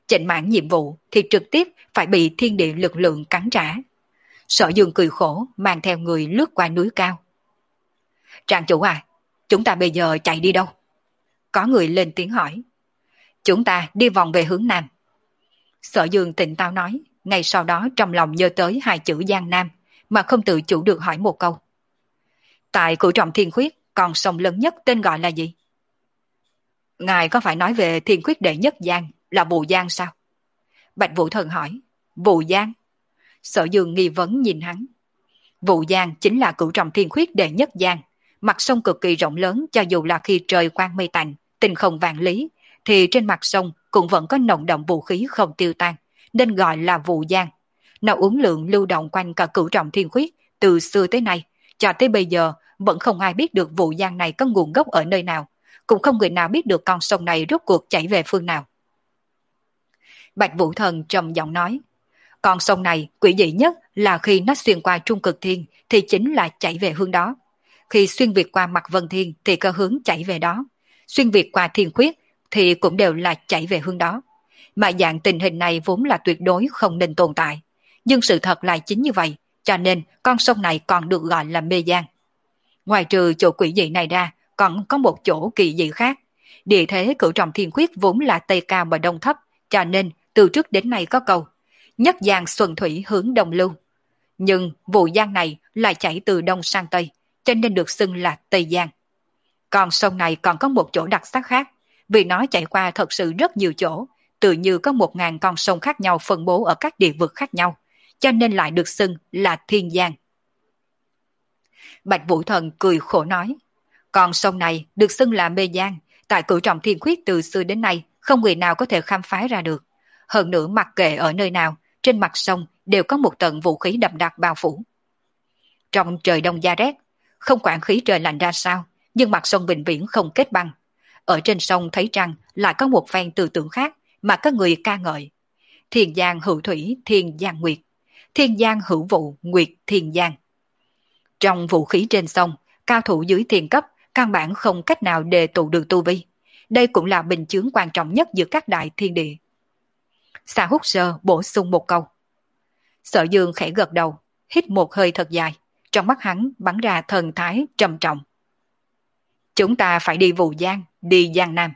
chệnh mãn nhiệm vụ thì trực tiếp phải bị thiên địa lực lượng cắn trả. Sở Dương cười khổ mang theo người lướt qua núi cao. Trang chủ à, chúng ta bây giờ chạy đi đâu? Có người lên tiếng hỏi. Chúng ta đi vòng về hướng Nam. Sở Dương tỉnh táo nói, ngay sau đó trong lòng nhớ tới hai chữ Giang Nam mà không tự chủ được hỏi một câu. Tại Cửu Trọng Thiên Khuyết, con sông lớn nhất tên gọi là gì? Ngài có phải nói về Thiên Khuyết đệ nhất Giang là Vụ Giang sao? Bạch Vũ Thần hỏi. Vụ Giang? Sở Dương nghi vấn nhìn hắn. Vụ Giang chính là Cửu Trọng Thiên Khuyết đệ nhất Giang, mặt sông cực kỳ rộng lớn, cho dù là khi trời quang mây tạnh, tinh không vạn lý, thì trên mặt sông cũng vẫn có nồng đậm vũ khí không tiêu tan, nên gọi là Vụ Giang. Nó uốn lượn lưu động quanh cả Cửu Trọng Thiên Khuyết từ xưa tới nay, cho tới bây giờ vẫn không ai biết được Vụ Giang này có nguồn gốc ở nơi nào, cũng không người nào biết được con sông này rốt cuộc chảy về phương nào. Bạch Vũ Thần trầm giọng nói, con sông này quỷ dị nhất là khi nó xuyên qua Trung Cực Thiên thì chính là chảy về hướng đó. Khi xuyên việt qua mặt Vân Thiên thì có hướng chảy về đó. Xuyên việt qua Thiên Khuyết thì cũng đều là chảy về hướng đó. Mà dạng tình hình này vốn là tuyệt đối không nên tồn tại. Nhưng sự thật lại chính như vậy, cho nên con sông này còn được gọi là Mê Giang. Ngoài trừ chỗ quỷ dị này ra, còn có một chỗ kỳ dị khác. Địa thế Cửu Trọng Thiên Khuyết vốn là Tây cao và Đông thấp, cho nên từ trước đến nay có câu nhất giang xuân thủy hướng đông lưu. Nhưng Vụ Giang này lại chảy từ đông sang tây, cho nên được xưng là Tây Giang. Còn sông này còn có một chỗ đặc sắc khác, vì nó chảy qua thật sự rất nhiều chỗ, tự như có một ngàn con sông khác nhau phân bố ở các địa vực khác nhau, cho nên lại được xưng là Thiên Giang. Bạch Vũ Thần cười khổ nói, con sông này được xưng là Mê Giang, tại Cửu Trọng Thiên Khuyết từ xưa đến nay không người nào có thể khám phá ra được. Hơn nữa mặc kệ ở nơi nào, trên mặt sông đều có một tầng vũ khí đậm đặc bao phủ. Trong trời đông giá rét, không quản khí trời lạnh ra sao, nhưng mặt sông vĩnh viễn không kết băng. Ở trên sông thấy rằng lại có một phen tư tưởng khác mà có người ca ngợi. Thiên Giang hữu thủy, Thiên Giang nguyệt. Thiên Giang hữu vụ, nguyệt Thiên Giang. Trong vũ khí trên sông, cao thủ dưới thiên cấp căn bản không cách nào đề tụ được tu vi. Đây cũng là bình chướng quan trọng nhất giữa các đại thiên địa. Xà Húc Sơ bổ sung một câu. Sở Dương khẽ gật đầu, hít một hơi thật dài, trong mắt hắn bắn ra thần thái trầm trọng. Chúng ta phải đi Vụ Giang, đi Giang Nam.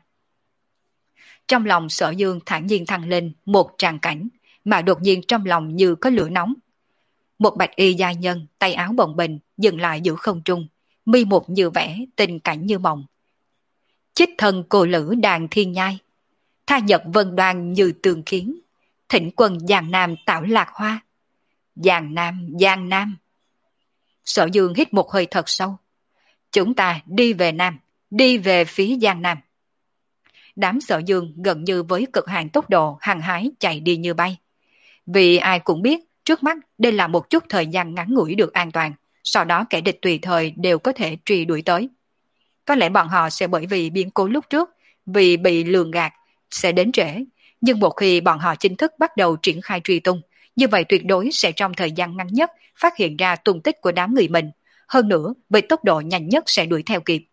Trong lòng Sở Dương thản nhiên thăng lên một tràng cảnh, mà đột nhiên trong lòng như có lửa nóng. Một bạch y giai nhân, tay áo bồng bềnh dừng lại giữa không trung, mi một như vẽ, tình cảnh như mộng. Chích thân cô lữ đàn thiên nhai, tha nhật vân đoan như tường kiến, thỉnh quân Giang Nam tạo lạc hoa. Giang Nam, Giang Nam. Sở Dương hít một hơi thật sâu. Chúng ta đi về Nam, đi về phía Giang Nam. Đám Sở Dương gần như với cực hạn tốc độ hăng hái chạy đi như bay. Vì ai cũng biết trước mắt đây là một chút thời gian ngắn ngủi được an toàn, sau đó kẻ địch tùy thời đều có thể truy đuổi tới. Có lẽ bọn họ sẽ bởi vì biến cố lúc trước, vì bị lường gạt, sẽ đến trễ. Nhưng một khi bọn họ chính thức bắt đầu triển khai truy tung, như vậy tuyệt đối sẽ trong thời gian ngắn nhất phát hiện ra tung tích của đám người mình. Hơn nữa, với tốc độ nhanh nhất sẽ đuổi theo kịp.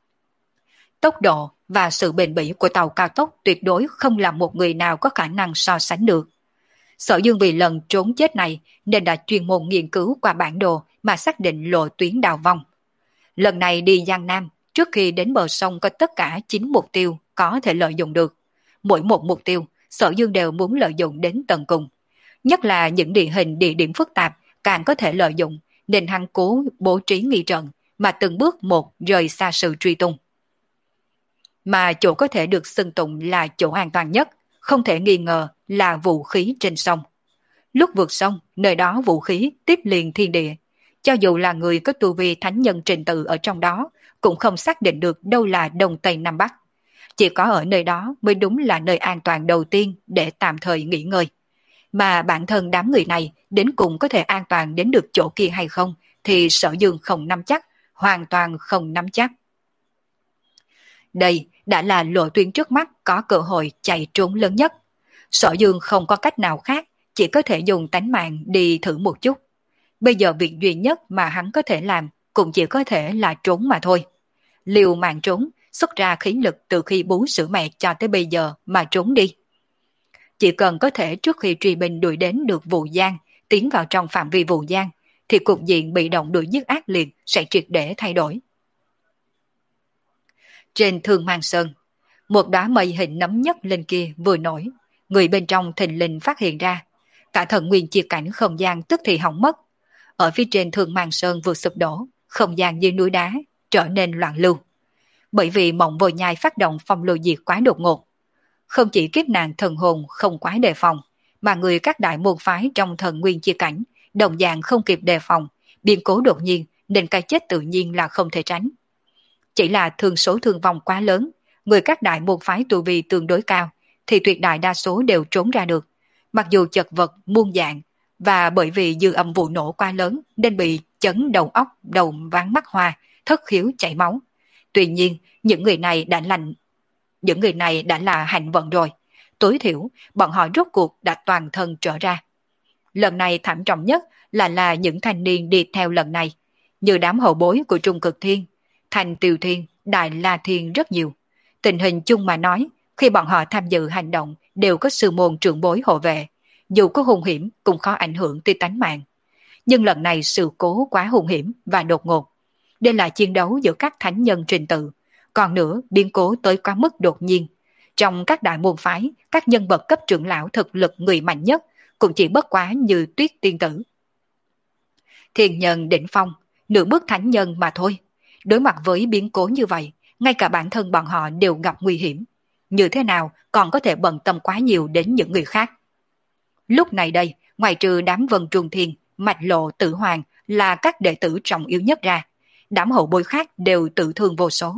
Tốc độ và sự bền bỉ của tàu cao tốc tuyệt đối không là một người nào có khả năng so sánh được. Sở Dương vì lần trốn chết này nên đã chuyên môn nghiên cứu qua bản đồ mà xác định lộ tuyến đào vong. Lần này đi Giang Nam, trước khi đến bờ sông có tất cả chín mục tiêu có thể lợi dụng được. Mỗi một mục tiêu, Sở Dương đều muốn lợi dụng đến tận cùng. Nhất là những địa hình địa điểm phức tạp càng có thể lợi dụng, nên hắn cố bố trí nghi trận mà từng bước một rời xa sự truy tung. Mà chỗ có thể được xưng tụng là chỗ an toàn nhất, không thể nghi ngờ là vũ khí trên sông. Lúc vượt sông, nơi đó vũ khí tiếp liền thiên địa. Cho dù là người có tu vi thánh nhân trình tự ở trong đó, cũng không xác định được đâu là Đông Tây Nam Bắc. Chỉ có ở nơi đó mới đúng là nơi an toàn đầu tiên để tạm thời nghỉ ngơi. Mà bản thân đám người này đến cùng có thể an toàn đến được chỗ kia hay không thì Sở Dương không nắm chắc, hoàn toàn không nắm chắc. Đây đã là lộ tuyến trước mắt có cơ hội chạy trốn lớn nhất. Sở Dương không có cách nào khác, chỉ có thể dùng tánh mạng đi thử một chút. Bây giờ việc duy nhất mà hắn có thể làm cũng chỉ có thể là trốn mà thôi. Liều mạng trốn, xuất ra khí lực từ khi bú sữa mẹ cho tới bây giờ mà trốn đi. chỉ cần có thể trước khi truy binh đuổi đến được Vũ Giang, tiến vào trong phạm vi Vũ Giang, thì cục diện bị động đuổi giết ác liệt sẽ triệt để thay đổi. Trên Thương Mang Sơn, một đóa mây hình nấm nhất lên kia vừa nổi, người bên trong thình lình phát hiện ra, cả thần nguyên chia cảnh không gian tức thì hỏng mất. Ở phía trên Thương Mang Sơn vừa sụp đổ, không gian dưới núi đá trở nên loạn lưu. Bởi vì Mộng Vô Nhai phát động phong lôi diệt quá đột ngột, không chỉ kiếp nạn thần hồn không quá đề phòng, mà người các đại môn phái trong thần nguyên chia cảnh đồng dạng không kịp đề phòng, biến cố đột nhiên nên cái chết tự nhiên là không thể tránh. Chỉ là thương số thương vong quá lớn, người các đại môn phái tu vi tương đối cao, thì tuyệt đại đa số đều trốn ra được, mặc dù chật vật muôn dạng, và bởi vì dư âm vụ nổ quá lớn nên bị chấn đầu óc, đầu váng mắt hoa, thất khiếu chảy máu. Tuy nhiên, những người này đã lành, những người này đã là hạnh vận rồi, tối thiểu bọn họ rốt cuộc đã toàn thân trở ra. Lần này thảm trọng nhất là là những thanh niên đi theo lần này, như đám hậu bối của Trung Cực Thiên, Thành Tiều Thiên, Đại La Thiên rất nhiều. Tình hình chung mà nói, khi bọn họ tham dự hành động đều có sư môn trưởng bối hộ vệ, dù có hung hiểm cũng khó ảnh hưởng tới tánh mạng. Nhưng lần này sự cố quá hung hiểm và đột ngột. Đây là chiến đấu giữa các thánh nhân trình tự, còn nữa biến cố tới quá mức đột nhiên. Trong các đại môn phái, các nhân vật cấp trưởng lão thực lực người mạnh nhất cũng chỉ bất quá như Tuyết Tiên Tử, Thiên Nhân đỉnh phong, nửa bước thánh nhân mà thôi. Đối mặt với biến cố như vậy, ngay cả bản thân bọn họ đều gặp nguy hiểm. Như thế nào còn có thể bận tâm quá nhiều đến những người khác. Lúc này đây, ngoài trừ đám Vân Trung Thiên, Mạch Lộ, Tử Hoàng là các đệ tử trọng yếu nhất ra, đám hậu bối khác đều tự thương vô số.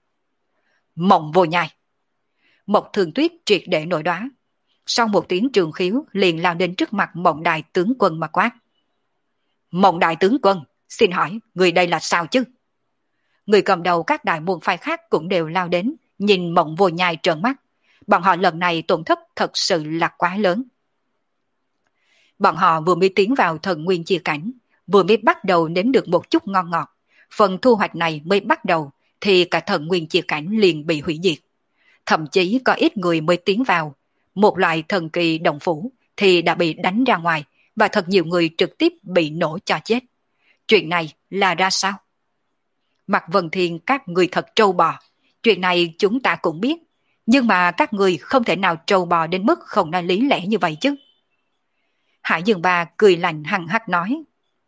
Mộng Vô Nhai. Mộc Thường Tuyết triệt để nổi đoá. Sau một tiếng trường khiếu liền lao đến trước mặt Mộng Đại tướng quân mà quát. Mộng Đại tướng quân, xin hỏi người đây là sao chứ? Người cầm đầu các đại môn phái khác cũng đều lao đến, nhìn Mộng Vô Nhai trợn mắt. Bọn họ lần này tổn thất thật sự là quá lớn. Bọn họ vừa mới tiến vào thần nguyên chia cảnh, vừa mới bắt đầu nếm được một chút ngon ngọt. Phần thu hoạch này mới bắt đầu, thì cả thần nguyên chia cảnh liền bị hủy diệt. Thậm chí có ít người mới tiến vào, một loại thần kỳ động phủ thì đã bị đánh ra ngoài, và thật nhiều người trực tiếp bị nổ cho chết. Chuyện này là ra sao? Mạc Vân Thiên, các người thật trâu bò. Chuyện này chúng ta cũng biết, nhưng mà các người không thể nào trâu bò đến mức không nói lý lẽ như vậy chứ. Hải Dương Ba cười lạnh hăng hắc nói.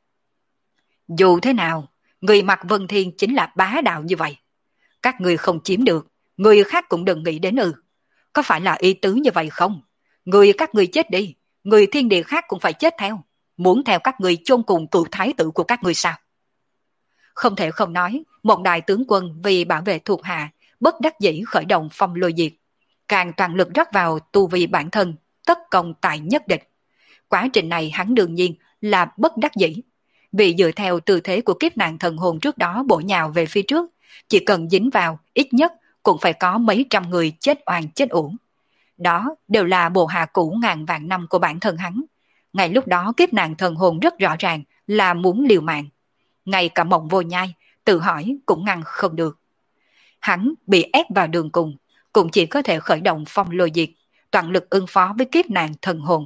Dù thế nào, người Mạc Vân Thiên chính là bá đạo như vậy. Các người không chiếm được, người khác cũng đừng nghĩ đến ư. Có phải là ý tứ như vậy không? Người các người chết đi, người thiên địa khác cũng phải chết theo. Muốn theo các người chôn cùng cựu thái tử của các người sao? Không thể không nói, một đại tướng quân vì bảo vệ thuộc hạ, bất đắc dĩ khởi động phong lôi diệt. Càng toàn lực rót vào tu vi bản thân, tất công tại nhất địch. Quá trình này hắn đương nhiên là bất đắc dĩ. Vì dựa theo tư thế của kiếp nạn thần hồn trước đó bổ nhào về phía trước, chỉ cần dính vào ít nhất cũng phải có mấy trăm người chết oan chết uổng. Đó đều là bộ hạ cũ ngàn vạn năm của bản thân hắn. Ngay lúc đó kiếp nạn thần hồn rất rõ ràng là muốn liều mạng. Ngay cả Mộng Vô Nhai tự hỏi cũng ngăn không được. Hắn bị ép vào đường cùng, cũng chỉ có thể khởi động phong lôi diệt, toàn lực ứng phó với kiếp nạn thần hồn.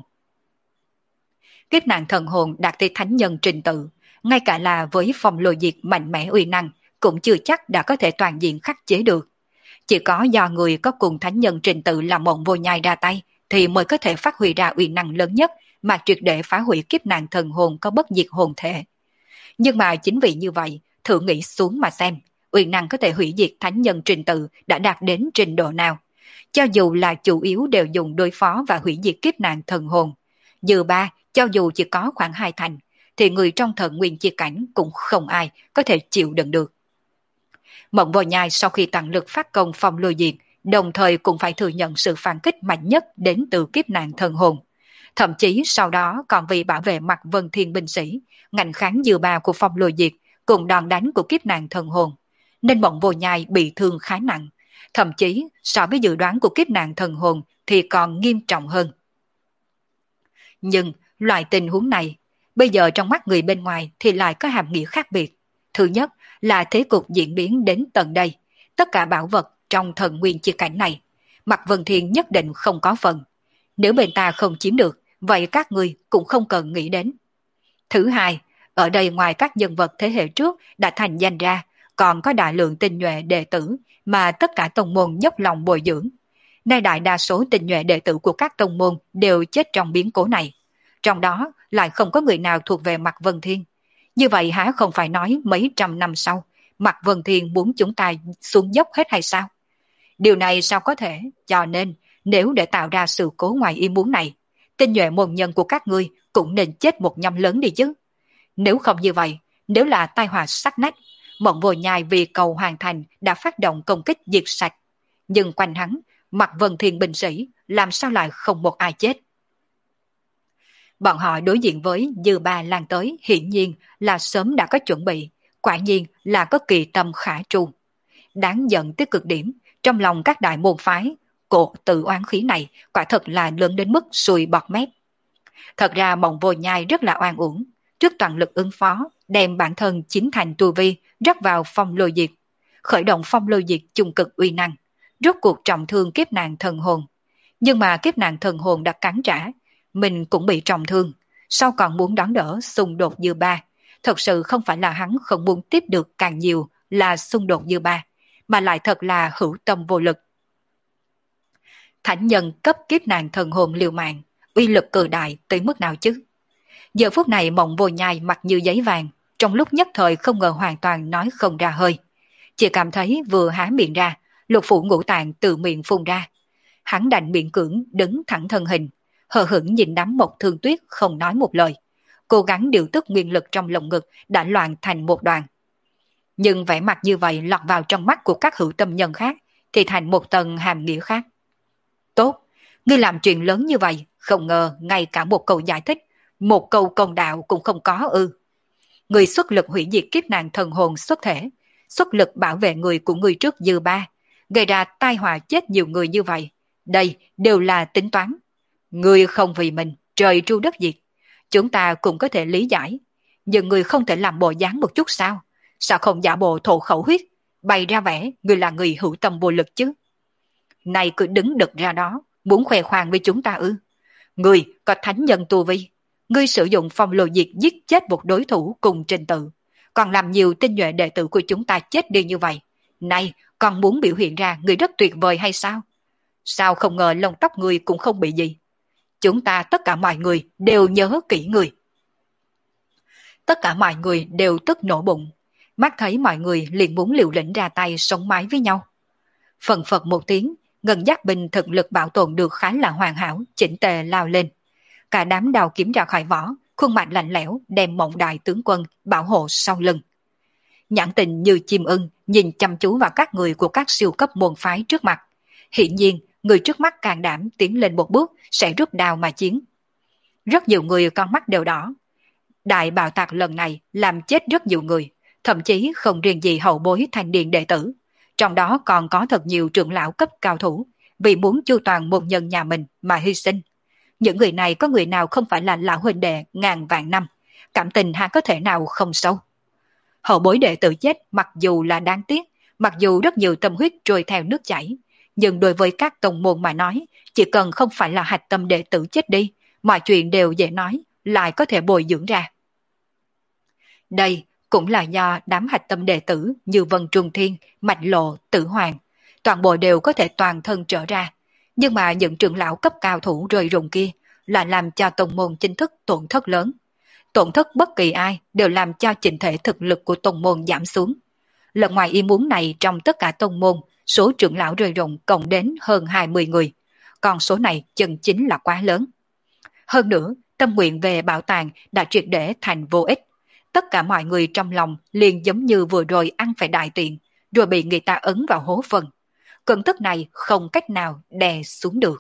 Kiếp nạn thần hồn đạt tới thánh nhân trình tự, ngay cả là với phong lôi diệt mạnh mẽ uy năng cũng chưa chắc đã có thể toàn diện khắc chế được. Chỉ có do người có cùng thánh nhân trình tự là Mộng Vô Nhai ra tay thì mới có thể phát huy ra uy năng lớn nhất mà triệt để phá hủy kiếp nạn thần hồn có bất diệt hồn thể. Nhưng mà chính vì như vậy, thử nghĩ xuống mà xem, uy năng có thể hủy diệt thánh nhân trình tự đã đạt đến trình độ nào. Cho dù là chủ yếu đều dùng đối phó và hủy diệt kiếp nạn thần hồn, dư ba cho dù chỉ có khoảng hai thành, thì người trong thần nguyên chia cảnh cũng không ai có thể chịu đựng được. Mộng Vô Nhai sau khi toàn lực phát công phong lôi diệt, đồng thời cũng phải thừa nhận sự phản kích mạnh nhất đến từ kiếp nạn thần hồn. Thậm chí sau đó còn vì bảo vệ Mạc Vân Thiên binh sĩ, ngành kháng dư ba của phong lôi diệt cùng đòn đánh của kiếp nạn thần hồn, nên Mộng Vô Nhai bị thương khá nặng, thậm chí so với dự đoán của kiếp nạn thần hồn thì còn nghiêm trọng hơn. Nhưng loại tình huống này, bây giờ trong mắt người bên ngoài thì lại có hàm nghĩa khác biệt. Thứ nhất là thế cục diễn biến đến tận đây, tất cả bảo vật trong thần nguyên chia cảnh này, Mạc Vân Thiên nhất định không có phần. Nếu bên ta không chiếm được, vậy các ngươi cũng không cần nghĩ đến. Thứ hai, ở đây ngoài các nhân vật thế hệ trước đã thành danh ra, còn có đại lượng tinh nhuệ đệ tử mà tất cả tông môn dốc lòng bồi dưỡng. Nay đại đa số tinh nhuệ đệ tử của các tông môn đều chết trong biến cố này. Trong đó lại không có người nào thuộc về Mạc Vân Thiên. Như vậy há không phải nói mấy trăm năm sau, Mạc Vân Thiên muốn chúng ta xuống dốc hết hay sao? Điều này sao có thể, cho nên nếu để tạo ra sự cố ngoài ý muốn này, tinh nhuệ môn nhân của các ngươi cũng nên chết một nhăm lớn đi chứ. Nếu không như vậy, nếu là tai họa sắc nách, Mộng Vô Nhai vì cầu hoàn thành đã phát động công kích diệt sạch. Nhưng quanh hắn, Mạc Vân Thiên binh sĩ, làm sao lại không một ai chết? Bọn họ đối diện với Dư Ba Lan tới hiển nhiên là sớm đã có chuẩn bị, quả nhiên là có kỳ tâm khả tru. Đáng giận tới cực điểm, trong lòng các đại môn phái, cột tự oán khí này quả thật là lớn đến mức sùi bọt mép. Thật ra Mộng Vô Nhai rất là oan uổng, trước toàn lực ứng phó, đem bản thân chính thành tu vi rắc vào phong lôi diệt, khởi động phong lôi diệt chung cực uy năng, rốt cuộc trọng thương kiếp nạn thần hồn. Nhưng mà kiếp nạn thần hồn đã cắn trả, mình cũng bị trọng thương, sau còn muốn đón đỡ xung đột Dư Ba. Thật sự không phải là hắn không muốn tiếp được càng nhiều là xung đột Dư Ba, mà lại thật là hữu tâm vô lực. Thánh nhân cấp kiếp nạn thần hồn liều mạng, uy lực cự đại tới mức nào chứ? Giờ phút này Mộng Vô Nhai mặt như giấy vàng, trong lúc nhất thời không ngờ hoàn toàn nói không ra hơi. Chỉ cảm thấy vừa há miệng ra, lục phủ ngũ tạng từ miệng phun ra. Hắn đành miệng cưỡng đứng thẳng thân hình, hờ hững nhìn đám Mộc Thương Tuyết không nói một lời. Cố gắng điều tức nguyên lực trong lồng ngực đã loạn thành một đoàn. Nhưng vẻ mặt như vậy lọt vào trong mắt của các hữu tâm nhân khác thì thành một tầng hàm nghĩa khác. Tốt, ngươi làm chuyện lớn như vậy, không ngờ ngay cả một câu giải thích, một câu công đạo cũng không có ư. Người xuất lực hủy diệt kiếp nạn thần hồn xuất thể, xuất lực bảo vệ người của người trước Dư Ba, gây ra tai họa chết nhiều người như vậy. Đây đều là tính toán. Người không vì mình, trời tru đất diệt. Chúng ta cũng có thể lý giải. Nhưng người không thể làm bộ dáng một chút sao? Sao không giả bộ thổ khẩu huyết, bày ra vẻ người là người hữu tâm vô lực chứ? Này cứ đứng đực ra đó, muốn khoe khoang với chúng ta ư? Người có thánh nhân tu vi, ngươi sử dụng phong lôi diệt giết chết một đối thủ cùng trình tự, còn làm nhiều tinh nhuệ đệ tử của chúng ta chết đi như vậy. Này, còn muốn biểu hiện ra người rất tuyệt vời hay sao? Sao không ngờ lông tóc người cũng không bị gì? Chúng ta tất cả mọi người đều nhớ kỹ người. Tất cả mọi người đều tức nổ bụng, mắt thấy mọi người liền muốn liều lĩnh ra tay sống mái với nhau. Phần phật một tiếng, Ngân Giác Binh thực lực bảo tồn được khá là hoàn hảo, chỉnh tề lao lên. Cả đám đào kiếm ra khỏi vỏ, khuôn mặt lạnh lẽo đem Mộng Đại tướng quân bảo hộ sau lưng. Nhãn tình như chim ưng nhìn chăm chú vào các người của các siêu cấp môn phái trước mặt. Hiển nhiên, người trước mắt can đảm tiến lên một bước sẽ rút đao mà chiến. Rất nhiều người con mắt đều đỏ. Đại bạo tạc lần này làm chết rất nhiều người, thậm chí không riêng gì hậu bối thanh niên đệ tử. Trong đó còn có thật nhiều trưởng lão cấp cao thủ, vì muốn chu toàn môn nhân nhà mình mà hy sinh. Những người này có người nào không phải là lão huynh đệ ngàn vạn năm, cảm tình há có thể nào không sâu. Hậu bối đệ tử chết mặc dù là đáng tiếc, mặc dù rất nhiều tâm huyết trôi theo nước chảy, nhưng đối với các tông môn mà nói, chỉ cần không phải là hạch tâm đệ tử chết đi, mọi chuyện đều dễ nói, lại có thể bồi dưỡng ra. Đây cũng là do đám hạch tâm đệ tử như Vân Trung Thiên, Mạch Lộ, Tử Hoàng, toàn bộ đều có thể toàn thân trở ra. Nhưng mà những trưởng lão cấp cao thủ rơi rụng kia là làm cho tông môn chính thức tổn thất lớn. Tổn thất bất kỳ ai đều làm cho chỉnh thể thực lực của tông môn giảm xuống. Lần ngoài ý muốn này trong tất cả tông môn, số trưởng lão rơi rụng cộng đến hơn hai mươi người. Còn số này chân chính là quá lớn. Hơn nữa, tâm nguyện về bảo tàng đã triệt để thành vô ích. Tất cả mọi người trong lòng liền giống như vừa rồi ăn phải đại tiện, rồi bị người ta ấn vào hố phần. Cơn tức này không cách nào đè xuống được.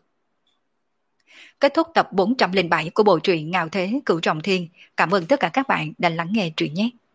Kết thúc tập bốn trăm lẻ bảy của bộ truyện Ngạo Thế Cửu Trọng Thiên. Cảm ơn tất cả các bạn đã lắng nghe truyện nhé.